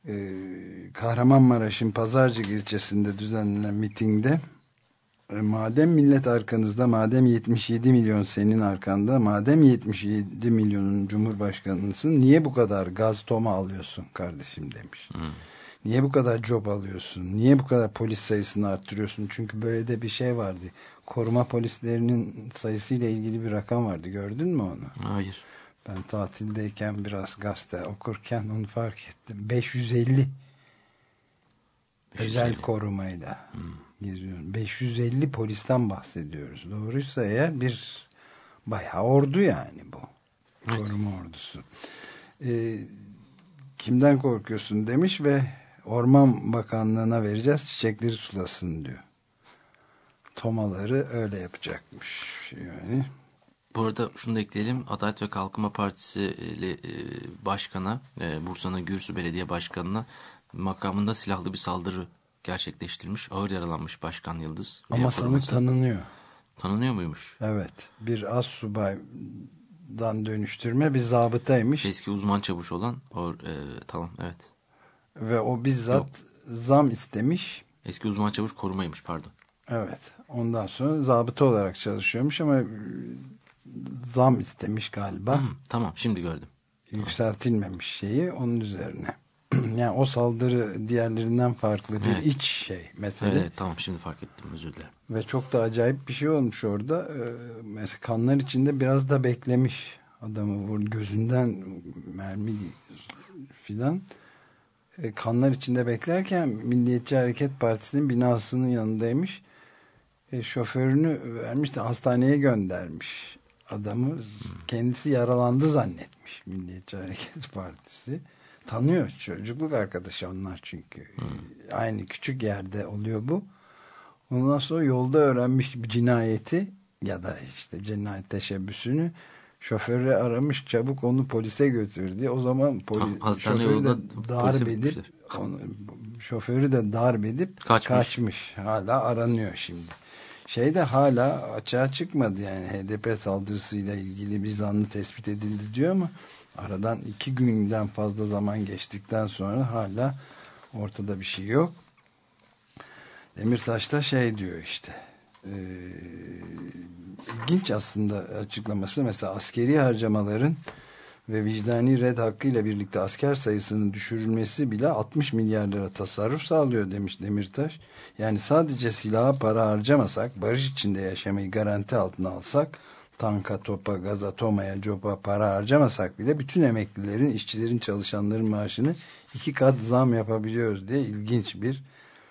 Kahramanmaraş'ın Pazarcık ilçesinde düzenlenen mitingde madem millet arkanızda, madem 77 milyon senin arkanda, madem 77 milyonun cumhurbaşkanısın, niye bu kadar gaz toma alıyorsun kardeşim demiş. Niye bu kadar job alıyorsun? Niye bu kadar polis sayısını arttırıyorsun? Çünkü böyle de bir şey vardı. Koruma polislerinin sayısıyla ilgili bir rakam vardı. Gördün mü onu? Hayır. Ben tatildeyken biraz gazete okurken onu fark ettim. 550 özel korumayla geziyorum. 550 polisten bahsediyoruz. Doğruysa eğer bir bayağı ordu yani bu. Evet. Koruma ordusu. Kimden korkuyorsun demiş ve Orman Bakanlığı'na vereceğiz, çiçekleri sulasın diyor. Tomaları öyle yapacakmış yani. Bu arada şunu da ekleyelim. Adalet ve Kalkınma Partisi başkana, Bursa'nın Gürsü Belediye Başkanı'na makamında silahlı bir saldırı gerçekleştirmiş. Ağır yaralanmış Başkan Yıldız. Ama sanık tanınıyor. Tanınıyor muymuş? Evet. Bir astsubaydan dönüştürme bir zabıtaymış. Eski uzman çavuş olan. Tamam, evet. Ve o bizzat zam istemiş. Eski uzman çavuş korumaymış, pardon. Evet. Ondan sonra zabıta olarak çalışıyormuş ama zam istemiş galiba. Tamam, şimdi gördüm. Yükseltilmemiş şeyi onun üzerine. Yani o saldırı diğerlerinden farklı bir iç şey mesela. Evet, tamam, şimdi fark ettim, özür dilerim. Ve çok da acayip bir şey olmuş orada. Mesela kanlar içinde biraz da beklemiş adamı, gözünden mermi filan. Kanlar içinde beklerken Milliyetçi Hareket Partisi'nin binasının yanındaymış. Şoförünü vermiş de hastaneye göndermiş adamı. Kendisi yaralandı zannetmiş Milliyetçi Hareket Partisi. Tanıyor, çocukluk arkadaşı onlar çünkü. Aynı küçük yerde oluyor bu. Ondan sonra yolda öğrenmiş bir cinayeti ya da işte cinayet teşebbüsünü, şoförü aramış, çabuk onu polise götürdü. O zaman şoförü de darp edip şoförü de darp edip kaçmış. Hala aranıyor şimdi. De hala açığa çıkmadı yani, HDP saldırısıyla ilgili bir zanlı tespit edildi diyor ama aradan 2 günden fazla zaman geçtikten sonra hala ortada bir şey yok. Demirtaş da diyor işte, ilginç aslında açıklaması. Mesela askeri harcamaların ve vicdani red hakkıyla birlikte asker sayısının düşürülmesi bile 60 milyar lira tasarruf sağlıyor demiş Demirtaş. Yani sadece silaha para harcamasak, barış içinde yaşamayı garanti altına alsak, tanka, topa, gaza, tomaya, copa para harcamasak bile bütün emeklilerin, işçilerin, çalışanların maaşını 2 kat zam yapabiliyoruz diye ilginç bir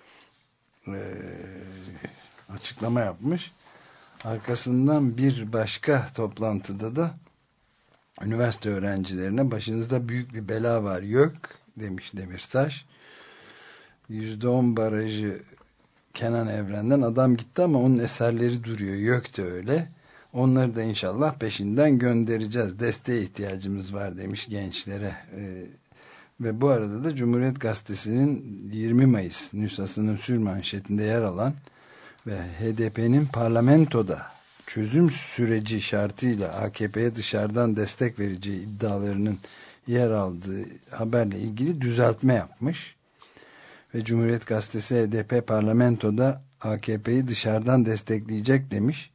açıklama yapmış. Arkasından bir başka toplantıda da üniversite öğrencilerine başınızda büyük bir bela var, yok demiş Demirtaş. %10 barajı Kenan Evren'den adam gitti ama onun eserleri duruyor, yok da öyle. Onları da inşallah peşinden göndereceğiz. Desteğe ihtiyacımız var demiş gençlere. Ve bu arada da Cumhuriyet Gazetesi'nin 20 Mayıs nüshasının sürmanşetinde yer alan ve HDP'nin parlamentoda çözüm süreci şartıyla AKP'ye dışarıdan destek vereceği iddialarının yer aldığı haberle ilgili düzeltme yapmış. Ve Cumhuriyet Gazetesi HDP parlamentoda AKP'yi dışarıdan destekleyecek demiş.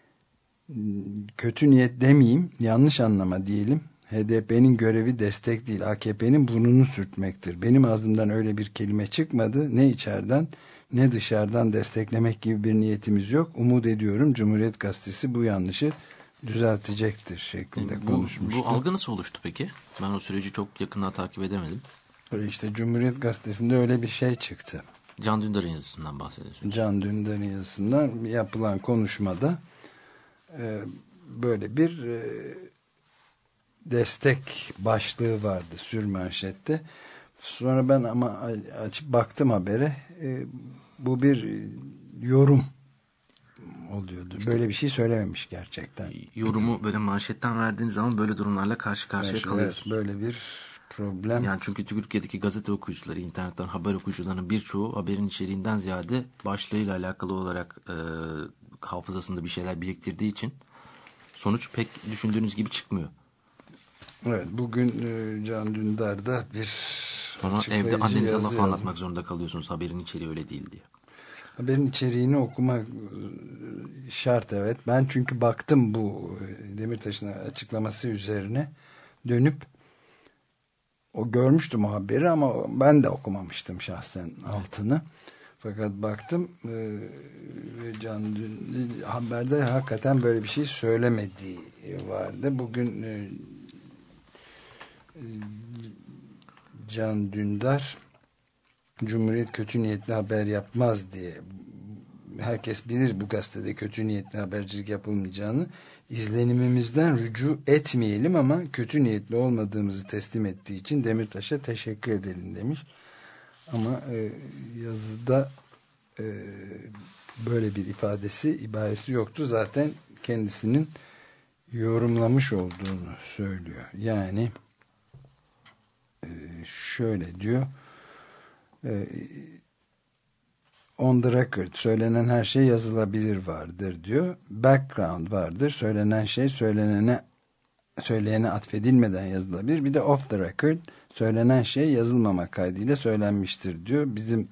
Kötü niyet demeyeyim, yanlış anlama diyelim. HDP'nin görevi destek değil, AKP'nin burnunu sürtmektir. Benim ağzımdan öyle bir kelime çıkmadı. Ne içeriden ne dışarıdan desteklemek gibi bir niyetimiz yok. Umut ediyorum Cumhuriyet Gazetesi bu yanlışı düzeltecektir şeklinde konuşmuştu. Bu algı nasıl oluştu peki? Ben o süreci çok yakından takip edemedim. İşte Cumhuriyet Gazetesi'nde öyle bir şey çıktı. Can Dündar'ın yazısından bahsediyorsun. Can Dündar'ın yazısından yapılan konuşmada böyle bir destek başlığı vardı sürmanşette. Sonra ben ama açıp baktım habere. Bu bir yorum oluyordu. İşte, böyle bir şey söylememiş gerçekten. Yorumu böyle manşetten verdiğiniz zaman böyle durumlarla karşı karşıya kalıyorsunuz. Böyle bir problem. Yani çünkü Türkiye'deki gazete okuyucuları, internetten haber okuyucularının birçoğu haberin içeriğinden ziyade başlığıyla alakalı olarak hafızasında bir şeyler biriktirdiği için sonuç pek düşündüğünüz gibi çıkmıyor. Evet, bugün Can Dündar'da bir Sonra açıklayıcı evde annenize yazı laf yazmış. anlatmak zorunda kalıyorsunuz. Haberin içeriği öyle değil diye. Haberin içeriğini okumak şart, evet. Ben çünkü baktım bu Demirtaş'ın açıklaması üzerine dönüp görmüştüm o haberi ama ben de okumamıştım şahsen altını. Fakat baktım Can haberde hakikaten böyle bir şey söylemediği vardı. Bugün Can Dündar Cumhuriyet kötü niyetli haber yapmaz diye, herkes bilir bu gazetede kötü niyetli habercilik yapılmayacağını, izlenimimizden rücu etmeyelim ama kötü niyetli olmadığımızı teslim ettiği için Demirtaş'a teşekkür edelim demiş. Ama yazıda böyle bir ibaresi yoktu. Zaten kendisinin yorumlamış olduğunu söylüyor. Yani şöyle diyor: on the record, söylenen her şey yazılabilir vardır diyor. Background vardır, söylenen şey söyleyene atfedilmeden yazılabilir. Bir de off the record, söylenen şey yazılmamak kaydıyla söylenmiştir diyor. Bizim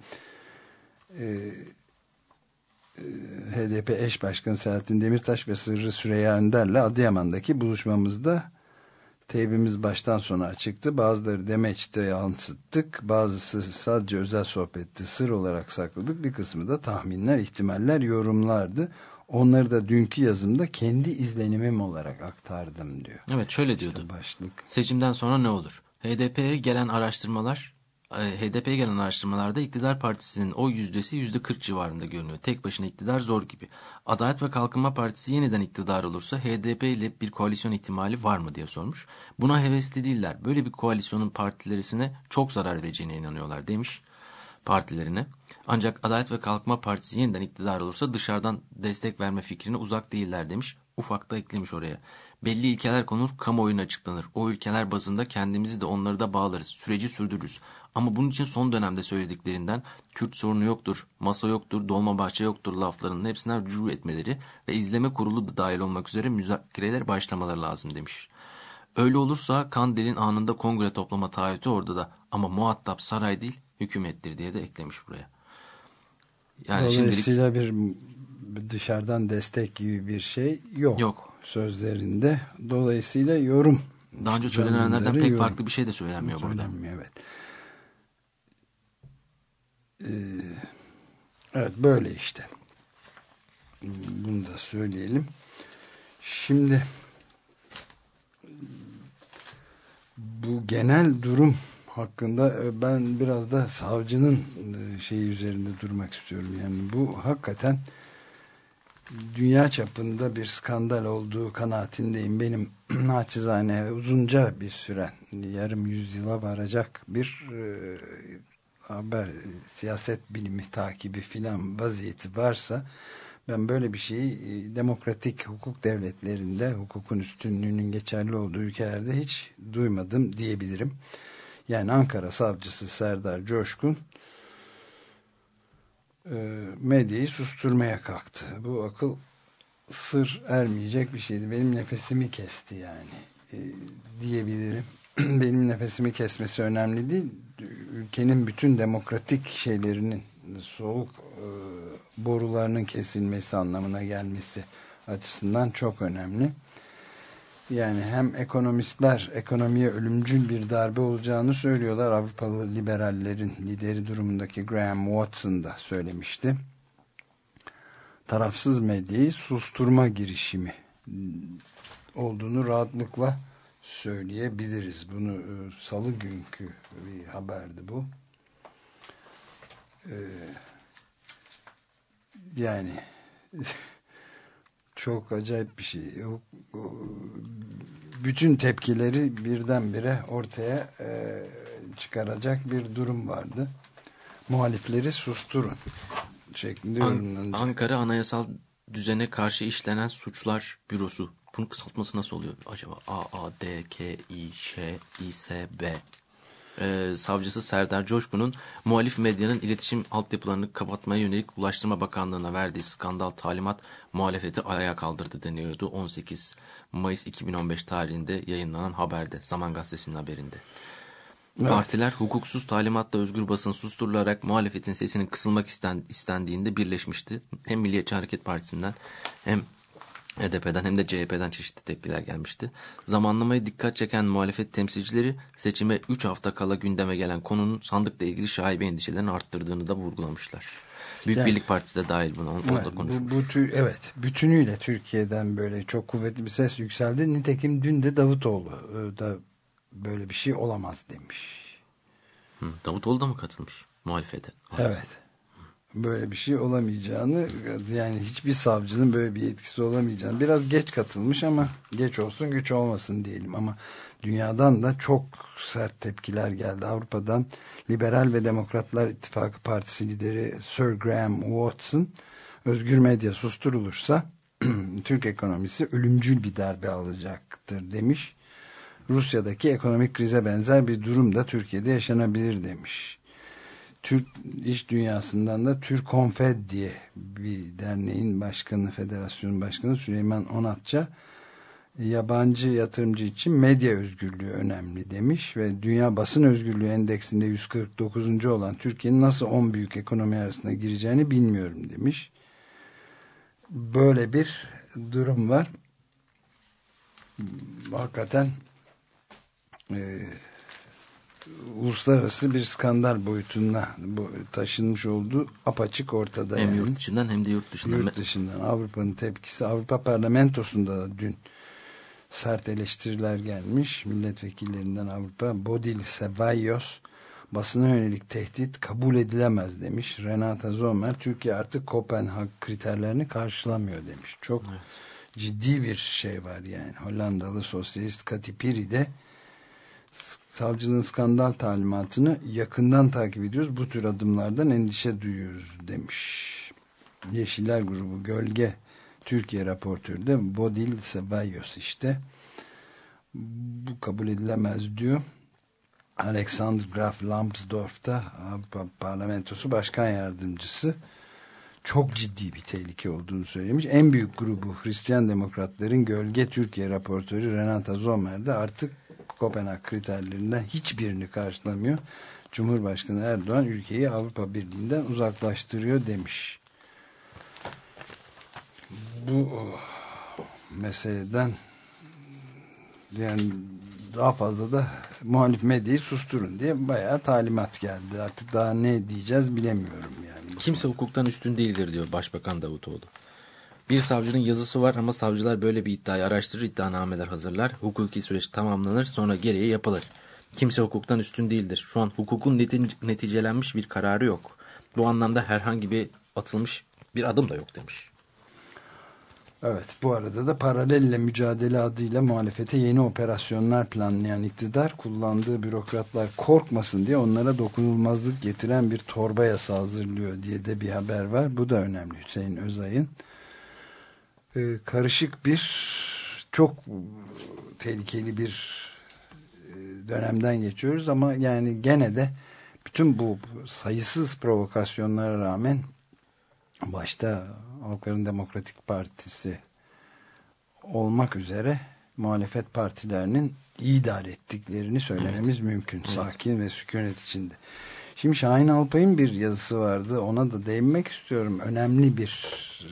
HDP eş başkanı Selahattin Demirtaş ve Sırrı Süreyya Önder'le Adıyaman'daki buluşmamızda teybimiz baştan sona açıktı. Bazıları demeçte yansıttık. Bazısı sadece özel sohbetti, sır olarak sakladık. Bir kısmı da tahminler, ihtimaller, yorumlardı. Onları da dünkü yazımda kendi izlenimim olarak aktardım diyor. Evet, şöyle diyordu. İşte başlık. Seçimden sonra ne olur? HDP'ye gelen araştırmalarda iktidar partisinin oy yüzdesi %40 civarında görünüyor. Tek başına iktidar zor gibi. Adalet ve Kalkınma Partisi yeniden iktidar olursa HDP ile bir koalisyon ihtimali var mı diye sormuş. Buna hevesli değiller. Böyle bir koalisyonun partilerisine çok zarar vereceğine inanıyorlar demiş partilerine. Ancak Adalet ve Kalkınma Partisi yeniden iktidar olursa dışarıdan destek verme fikrine uzak değiller demiş. Ufak da eklemiş oraya. Belli ilkeler konur, kamuoyuna açıklanır. O ülkeler bazında kendimizi de onları da bağlarız. Süreci sürdürürüz. Ama bunun için son dönemde söylediklerinden Kürt sorunu yoktur, masa yoktur, Dolmabahçe yoktur laflarının hepsine rücu etmeleri ve izleme kurulu da dahil olmak üzere müzakereler başlamaları lazım demiş. Öyle olursa Kandil'in anında kongre toplama taahhütü orada da, ama muhatap saray değil hükümettir diye de eklemiş buraya. Yani dolayısıyla bir dışarıdan destek gibi bir şey yok. Sözlerinde. Dolayısıyla yorum. Daha önce söylenenlerden pek farklı bir şey de söylenmiyor burada. Evet. Evet, böyle işte. Bunu da söyleyelim. Şimdi bu genel durum hakkında ben biraz da savcının şeyi üzerinde durmak istiyorum. Yani bu hakikaten dünya çapında bir skandal olduğu kanaatindeyim. Benim naçizane uzunca bir süren, yarım yüzyıla varacak bir haber, siyaset bilimi takibi filan vaziyeti varsa, ben böyle bir şeyi demokratik hukuk devletlerinde, hukukun üstünlüğünün geçerli olduğu ülkelerde hiç duymadım diyebilirim. Yani Ankara savcısı Serdar Coşkun medyayı susturmaya kalktı. Bu akıl sır ermeyecek bir şeydi. Benim nefesimi kesti yani diyebilirim. Benim nefesimi kesmesi önemli değil. Ülkenin bütün demokratik şeylerinin, soğuk borularının kesilmesi anlamına gelmesi açısından çok önemli. Yani hem ekonomistler ekonomiye ölümcül bir darbe olacağını söylüyorlar. Avrupalı liberallerin lideri durumundaki Graham Watson da söylemişti. Tarafsız medyayı susturma girişimi olduğunu rahatlıkla söyleyebiliriz. Bunu salı günkü bir haberdi bu. Yani çok acayip bir şey. Bütün tepkileri birdenbire ortaya çıkaracak bir durum vardı. Muhalifleri susturun şeklinde yorumlandı. Ankara Anayasal Düzene Karşı İşlenen Suçlar Bürosu. Bunun kısaltması nasıl oluyor acaba? AADKİŞİSB. Savcısı Serdar Coşkun'un muhalif medyanın iletişim altyapılarını kapatmaya yönelik Ulaştırma Bakanlığı'na verdiği skandal talimat muhalefeti ayağa kaldırdı deniyordu. 18 Mayıs 2015 tarihinde yayınlanan haberde, Zaman Gazetesi'nin haberinde. Evet. Partiler hukuksuz talimatla özgür basın susturularak muhalefetin sesinin kısılmak istendiğinde birleşmişti. Hem Milliyetçi Hareket Partisi'nden hem HDP'den hem de CHP'den çeşitli tepkiler gelmişti. Zamanlamaya dikkat çeken muhalefet temsilcileri seçime 3 hafta kala gündeme gelen konunun sandıkla ilgili şaibe endişelerini arttırdığını da vurgulamışlar. Büyük Birlik Partisi de dahil buna. Onu da konuşmuş. Evet, bütünüyle Türkiye'den böyle çok kuvvetli bir ses yükseldi. Nitekim dün de Davutoğlu da böyle bir şey olamaz demiş. Davutoğlu da mı katılmış muhalefete? Evet. Böyle bir şey olamayacağını, yani hiçbir savcının böyle bir etkisi olamayacağını, biraz geç katılmış ama geç olsun güç olmasın diyelim, ama dünyadan da çok sert tepkiler geldi. Avrupa'dan Liberal ve Demokratlar İttifakı Partisi lideri Sir Graham Watson, özgür medya susturulursa Türk ekonomisi ölümcül bir darbe alacaktır demiş. Rusya'daki ekonomik krize benzer bir durum da Türkiye'de yaşanabilir demiş. Türk iş dünyasından da Türkonfed diye bir derneğin başkanı, federasyonun başkanı Süleyman Onatça, yabancı yatırımcı için medya özgürlüğü önemli demiş ve Dünya Basın Özgürlüğü Endeksinde 149. olan Türkiye'nin nasıl 10 büyük ekonomi arasına gireceğini bilmiyorum demiş. Böyle bir durum var. Hakikaten uluslararası bir skandal boyutuna taşınmış olduğu apaçık ortada. Hem yani. yurt içinden hem de yurt dışından. Yurt dışından Avrupa'nın tepkisi, Avrupa Parlamentosu'nda da dün sert eleştiriler gelmiş. Milletvekillerinden Avrupa, Bodil Ceballos, basına yönelik tehdit kabul edilemez demiş. Renata Zomer, Türkiye artık Kopenhag kriterlerini karşılamıyor demiş. Çok ciddi bir şey var yani. Hollandalı sosyalist Kati Piri de savcılığın skandal talimatını yakından takip ediyoruz. Bu tür adımlardan endişe duyuyoruz demiş. Yeşiller grubu Gölge Türkiye raportörü de Bodil Ceballos işte. Bu kabul edilemez diyor. Alexander Graf Lambsdorff da Avrupa Parlamentosu Başkan Yardımcısı, çok ciddi bir tehlike olduğunu söylemiş. En büyük grubu Hristiyan Demokratların Gölge Türkiye raportörü Renata Zomer de artık Kopenhag kriterlerinden hiçbirini karşılamıyor. Cumhurbaşkanı Erdoğan ülkeyi Avrupa Birliği'nden uzaklaştırıyor demiş. Bu meseleden yani daha fazla da muhalif medyayı susturun diye bayağı talimat geldi. Artık daha ne diyeceğiz bilemiyorum yani. Kimse hukuktan üstün değildir diyor Başbakan Davutoğlu. Bir savcının yazısı var ama savcılar böyle bir iddiayı araştırır, iddianameler hazırlar. Hukuki süreç tamamlanır, sonra gereği yapılır. Kimse hukuktan üstün değildir. Şu an hukukun neticelenmiş bir kararı yok. Bu anlamda herhangi bir atılmış bir adım da yok demiş. Evet, bu arada da paralelle mücadele adıyla muhalefete yeni operasyonlar planlayan iktidar, kullandığı bürokratlar korkmasın diye onlara dokunulmazlık getiren bir torba yasa hazırlıyor diye de bir haber var. Bu da önemli. Hüseyin Özay'ın. Karışık bir, çok tehlikeli bir dönemden geçiyoruz ama yani gene de bütün bu sayısız provokasyonlara rağmen başta Halkların Demokratik Partisi olmak üzere muhalefet partilerinin iyi idare ettiklerini söylememiz mümkün. Evet. Sakin ve sükunet içinde. Şimdi Şahin Alpay'ın bir yazısı vardı. Ona da değinmek istiyorum. Önemli bir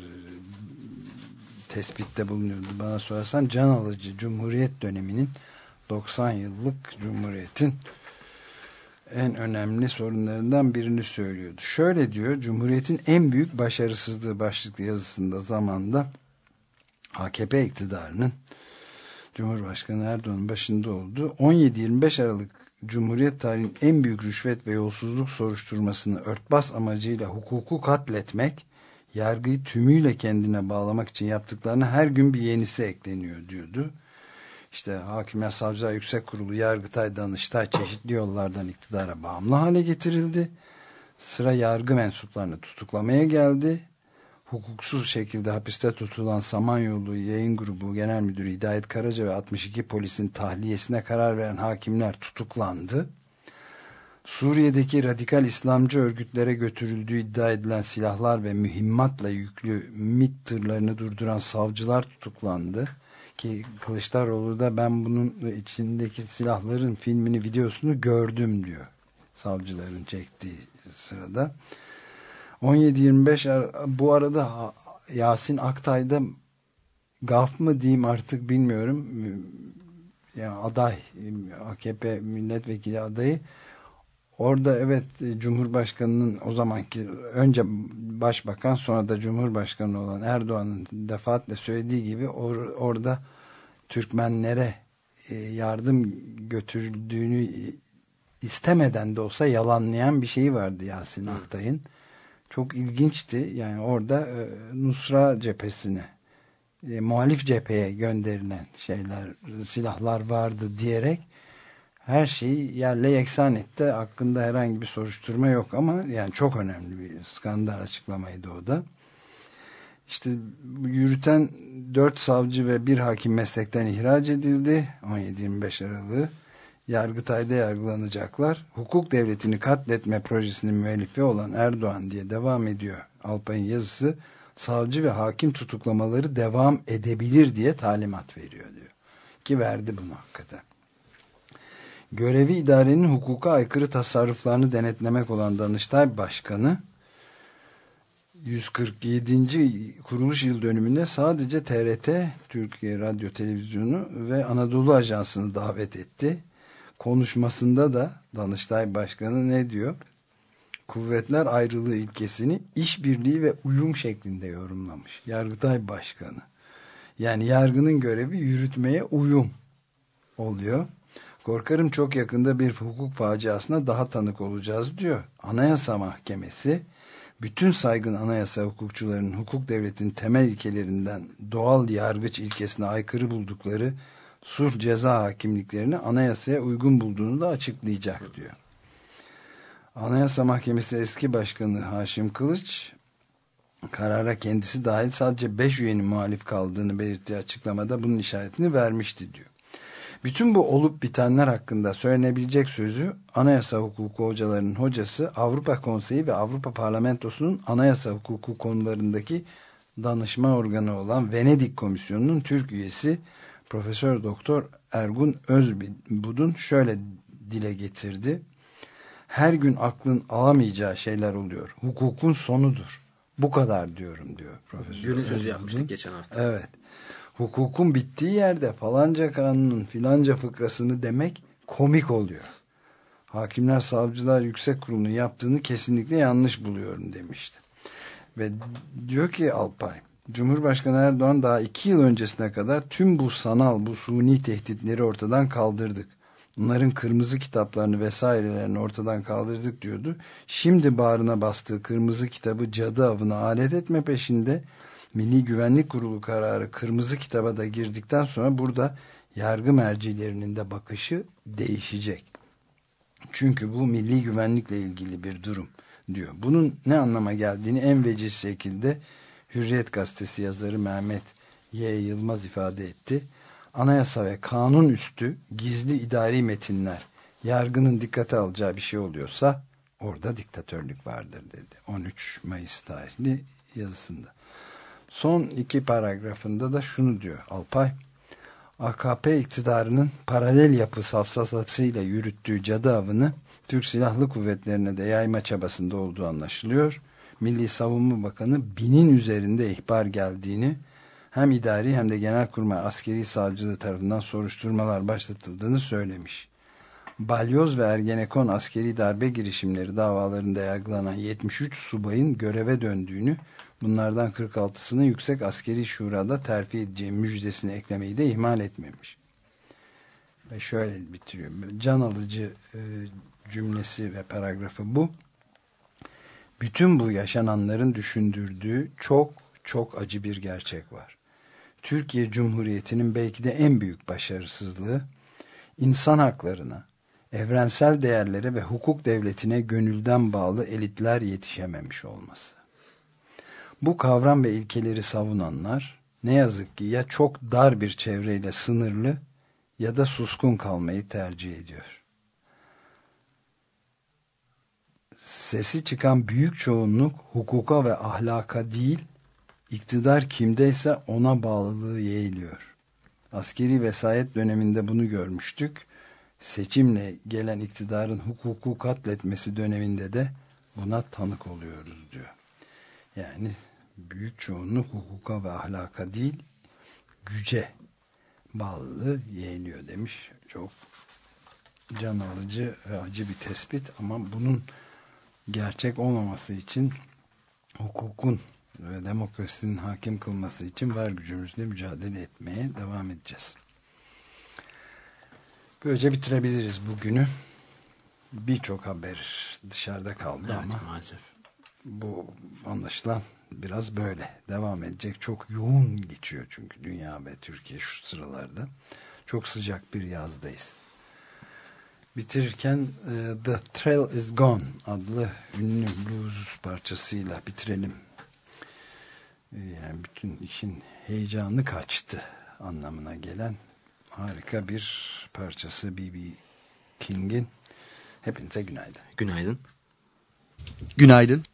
tespitte bulunuyordu. Bana sorarsan can alıcı Cumhuriyet döneminin 90 yıllık Cumhuriyet'in en önemli sorunlarından birini söylüyordu. Şöyle diyor: Cumhuriyet'in en büyük başarısızlığı başlıklı yazısında zamanda AKP iktidarının Cumhurbaşkanı Erdoğan'ın başında olduğu 17-25 Aralık Cumhuriyet tarihinin en büyük rüşvet ve yolsuzluk soruşturmasını örtbas amacıyla hukuku katletmek, yargıyı tümüyle kendine bağlamak için yaptıklarına her gün bir yenisi ekleniyor diyordu. İşte Hakimiyet Savcılar Yüksek Kurulu, Yargıtay, Danıştay çeşitli yollardan iktidara bağımlı hale getirildi. Sıra yargı mensuplarını tutuklamaya geldi. Hukuksuz şekilde hapiste tutulan Samanyolu Yayın Grubu Genel Müdürü Hidayet Karaca ve 62 polisin tahliyesine karar veren hakimler tutuklandı. Suriye'deki radikal İslamcı örgütlere götürüldüğü iddia edilen silahlar ve mühimmatla yüklü MİT tırlarını durduran savcılar tutuklandı. ki Kılıçdaroğlu da ben bunun içindeki silahların filmini, videosunu gördüm diyor. Savcıların çektiği sırada. 17-25 bu arada Yasin Aktay'da gaf mı diyeyim artık bilmiyorum. Yani aday, AKP milletvekili adayı. Orada evet Cumhurbaşkanı'nın o zamanki önce Başbakan sonra da Cumhurbaşkanı olan Erdoğan'ın defaatle söylediği gibi orada Türkmenlere yardım götürdüğünü istemeden de olsa yalanlayan bir şeyi vardı Yasin Aktay'ın. Çok ilginçti. Yani orada Nusra cephesine muhalif cepheye gönderilen silahlar vardı diyerek her şeyi yerle yeksan etti. Hakkında herhangi bir soruşturma yok ama yani çok önemli bir skandal açıklamaydı o da. İşte yürüten 4 savcı ve 1 hakim meslekten ihraç edildi. 17-25 Aralığı. Yargıtay'da yargılanacaklar. Hukuk devletini katletme projesinin müellifi olan Erdoğan diye devam ediyor Alpay'ın yazısı. Savcı ve hakim tutuklamaları devam edebilir diye talimat veriyor diyor. Ki verdi bunu hakikaten. Görevi idarenin hukuka aykırı tasarruflarını denetlemek olan Danıştay Başkanı 147. kuruluş yıl dönümünde sadece TRT, Türkiye Radyo Televizyonu ve Anadolu Ajansı'nı davet etti. Konuşmasında da Danıştay Başkanı ne diyor? Kuvvetler ayrılığı ilkesini işbirliği ve uyum şeklinde yorumlamış. Yargıtay Başkanı. Yani yargının görevi yürütmeye uyum oluyor. Korkarım çok yakında bir hukuk faciasına daha tanık olacağız diyor. Anayasa Mahkemesi bütün saygın anayasa hukukçularının hukuk devletinin temel ilkelerinden doğal yargıç ilkesine aykırı buldukları sulh ceza hakimliklerini anayasaya uygun bulduğunu da açıklayacak diyor. Anayasa Mahkemesi eski başkanı Haşim Kılıç karara kendisi dahil sadece 5 üyenin muhalif kaldığını belirttiği açıklamada bunun işaretini vermişti diyor. Bütün bu olup bitenler hakkında söylenebilecek sözü anayasa hukuku hocalarının hocası Avrupa Konseyi ve Avrupa Parlamentosu'nun anayasa hukuku konularındaki danışma organı olan Venedik Komisyonu'nun Türk üyesi Profesör Doktor Ergun Özbudun şöyle dile getirdi. Her gün aklın alamayacağı şeyler oluyor. Hukukun sonudur. Bu kadar diyorum diyor Profesör Günün sözü Özbudun. yapmıştık geçen hafta. Evet. Hukukun bittiği yerde falanca kanunun filanca fıkrasını demek komik oluyor. Hakimler, Savcılar Yüksek Kurulu'nun yaptığını kesinlikle yanlış buluyorum demişti. Ve diyor ki Alpay, Cumhurbaşkanı Erdoğan daha 2 yıl öncesine kadar tüm bu sanal, bu suni tehditleri ortadan kaldırdık. Bunların kırmızı kitaplarını vesairelerini ortadan kaldırdık diyordu. Şimdi bağrına bastığı kırmızı kitabı cadı avına alet etme peşinde. Milli Güvenlik Kurulu kararı kırmızı kitaba da girdikten sonra burada yargı mercilerinin de bakışı değişecek. Çünkü bu milli güvenlikle ilgili bir durum diyor. Bunun ne anlama geldiğini en veciz şekilde Hürriyet Gazetesi yazarı Mehmet Y. Yılmaz ifade etti. Anayasa ve kanun üstü gizli idari metinler yargının dikkate alacağı bir şey oluyorsa orada diktatörlük vardır dedi. 13 Mayıs tarihli yazısında. Son 2 paragrafında da şunu diyor Alpay. AKP iktidarının paralel yapı safsatasıyla yürüttüğü cadı avını Türk Silahlı Kuvvetlerine de yayma çabasında olduğu anlaşılıyor. Milli Savunma Bakanı 1000'in üzerinde ihbar geldiğini, hem idari hem de Genelkurmay Askeri Savcılığı tarafından soruşturmalar başlatıldığını söylemiş. Balyoz ve Ergenekon askeri darbe girişimleri davalarında yargılanan 73 subayın göreve döndüğünü, bunlardan 46'sını Yüksek Askeri Şura'da terfi edeceği müjdesini eklemeyi de ihmal etmemiş. Ve şöyle bitiriyor. Can alıcı cümlesi ve paragrafı bu. Bütün bu yaşananların düşündürdüğü çok çok acı bir gerçek var. Türkiye Cumhuriyeti'nin belki de en büyük başarısızlığı, insan haklarına, evrensel değerlere ve hukuk devletine gönülden bağlı elitler yetişememiş olması. Bu kavram ve ilkeleri savunanlar ne yazık ki ya çok dar bir çevreyle sınırlı ya da suskun kalmayı tercih ediyor. Sesi çıkan büyük çoğunluk hukuka ve ahlaka değil, iktidar kimdeyse ona bağlılığı yeğliyor. Askeri vesayet döneminde bunu görmüştük. Seçimle gelen iktidarın hukuku katletmesi döneminde de buna tanık oluyoruz diyor. Yani büyük çoğunluk hukuka ve ahlaka değil, güce bağlılığı yeğliyor demiş. Çok can alıcı ve acı bir tespit, ama bunun gerçek olmaması için, hukukun ve demokrasinin hakim kılması için var gücümüzle mücadele etmeye devam edeceğiz. Böylece bitirebiliriz bugünü. Birçok haber dışarıda kaldı, Evet, ama maalesef. bu anlaşılan biraz böyle devam edecek. Çok yoğun geçiyor çünkü dünya ve Türkiye şu sıralarda. Çok sıcak bir yazdayız. Bitirirken The Thrill Is Gone adlı ünlü blues parçasıyla bitirelim. Yani bütün işin heyecanı kaçtı anlamına gelen harika bir parçası B.B. King'in. Hepinize günaydın. Günaydın. Günaydın.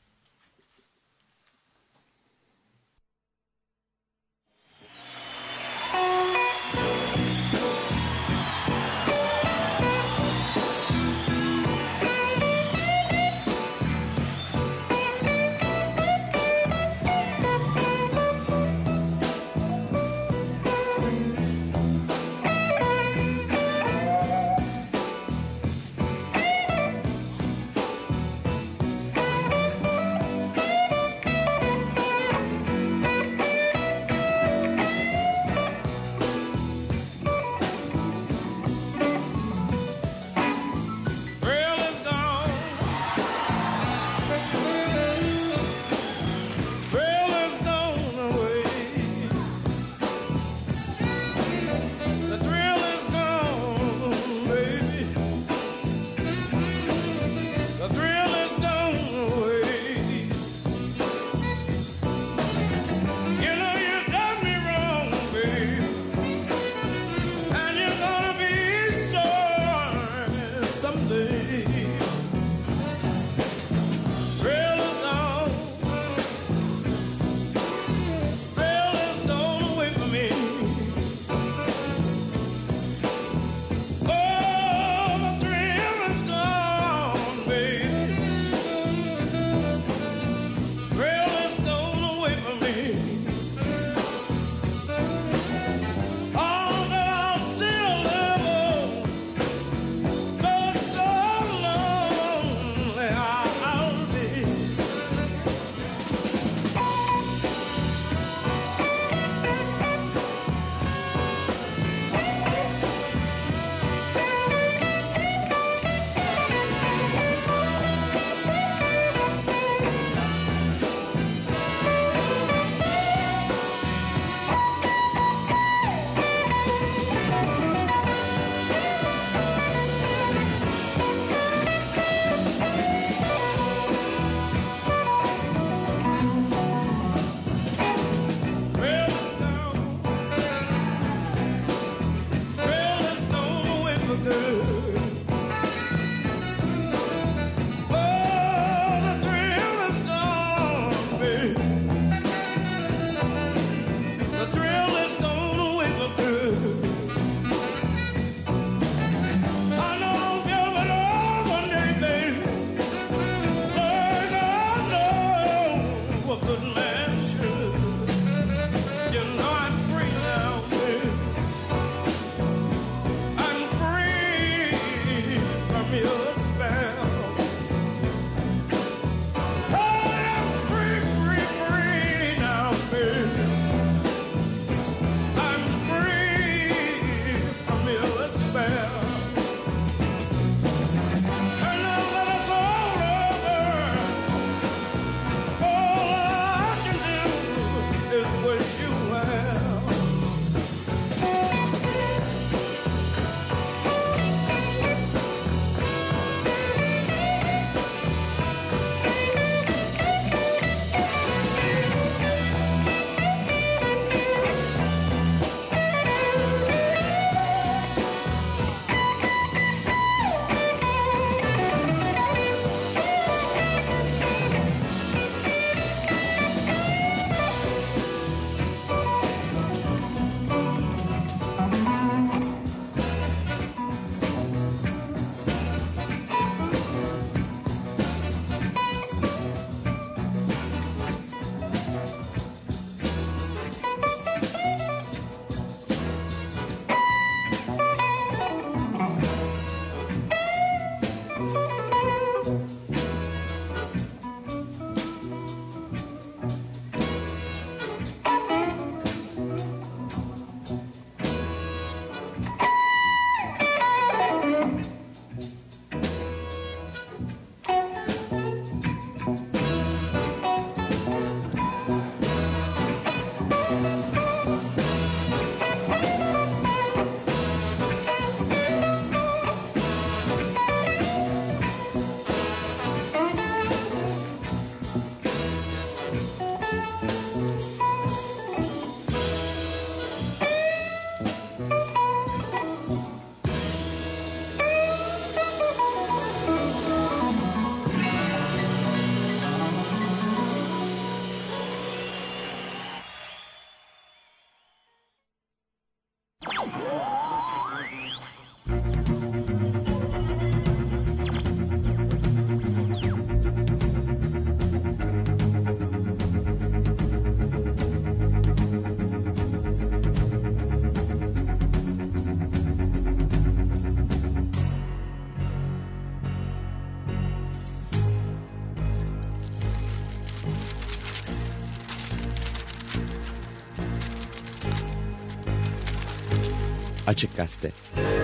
Açık Gazete.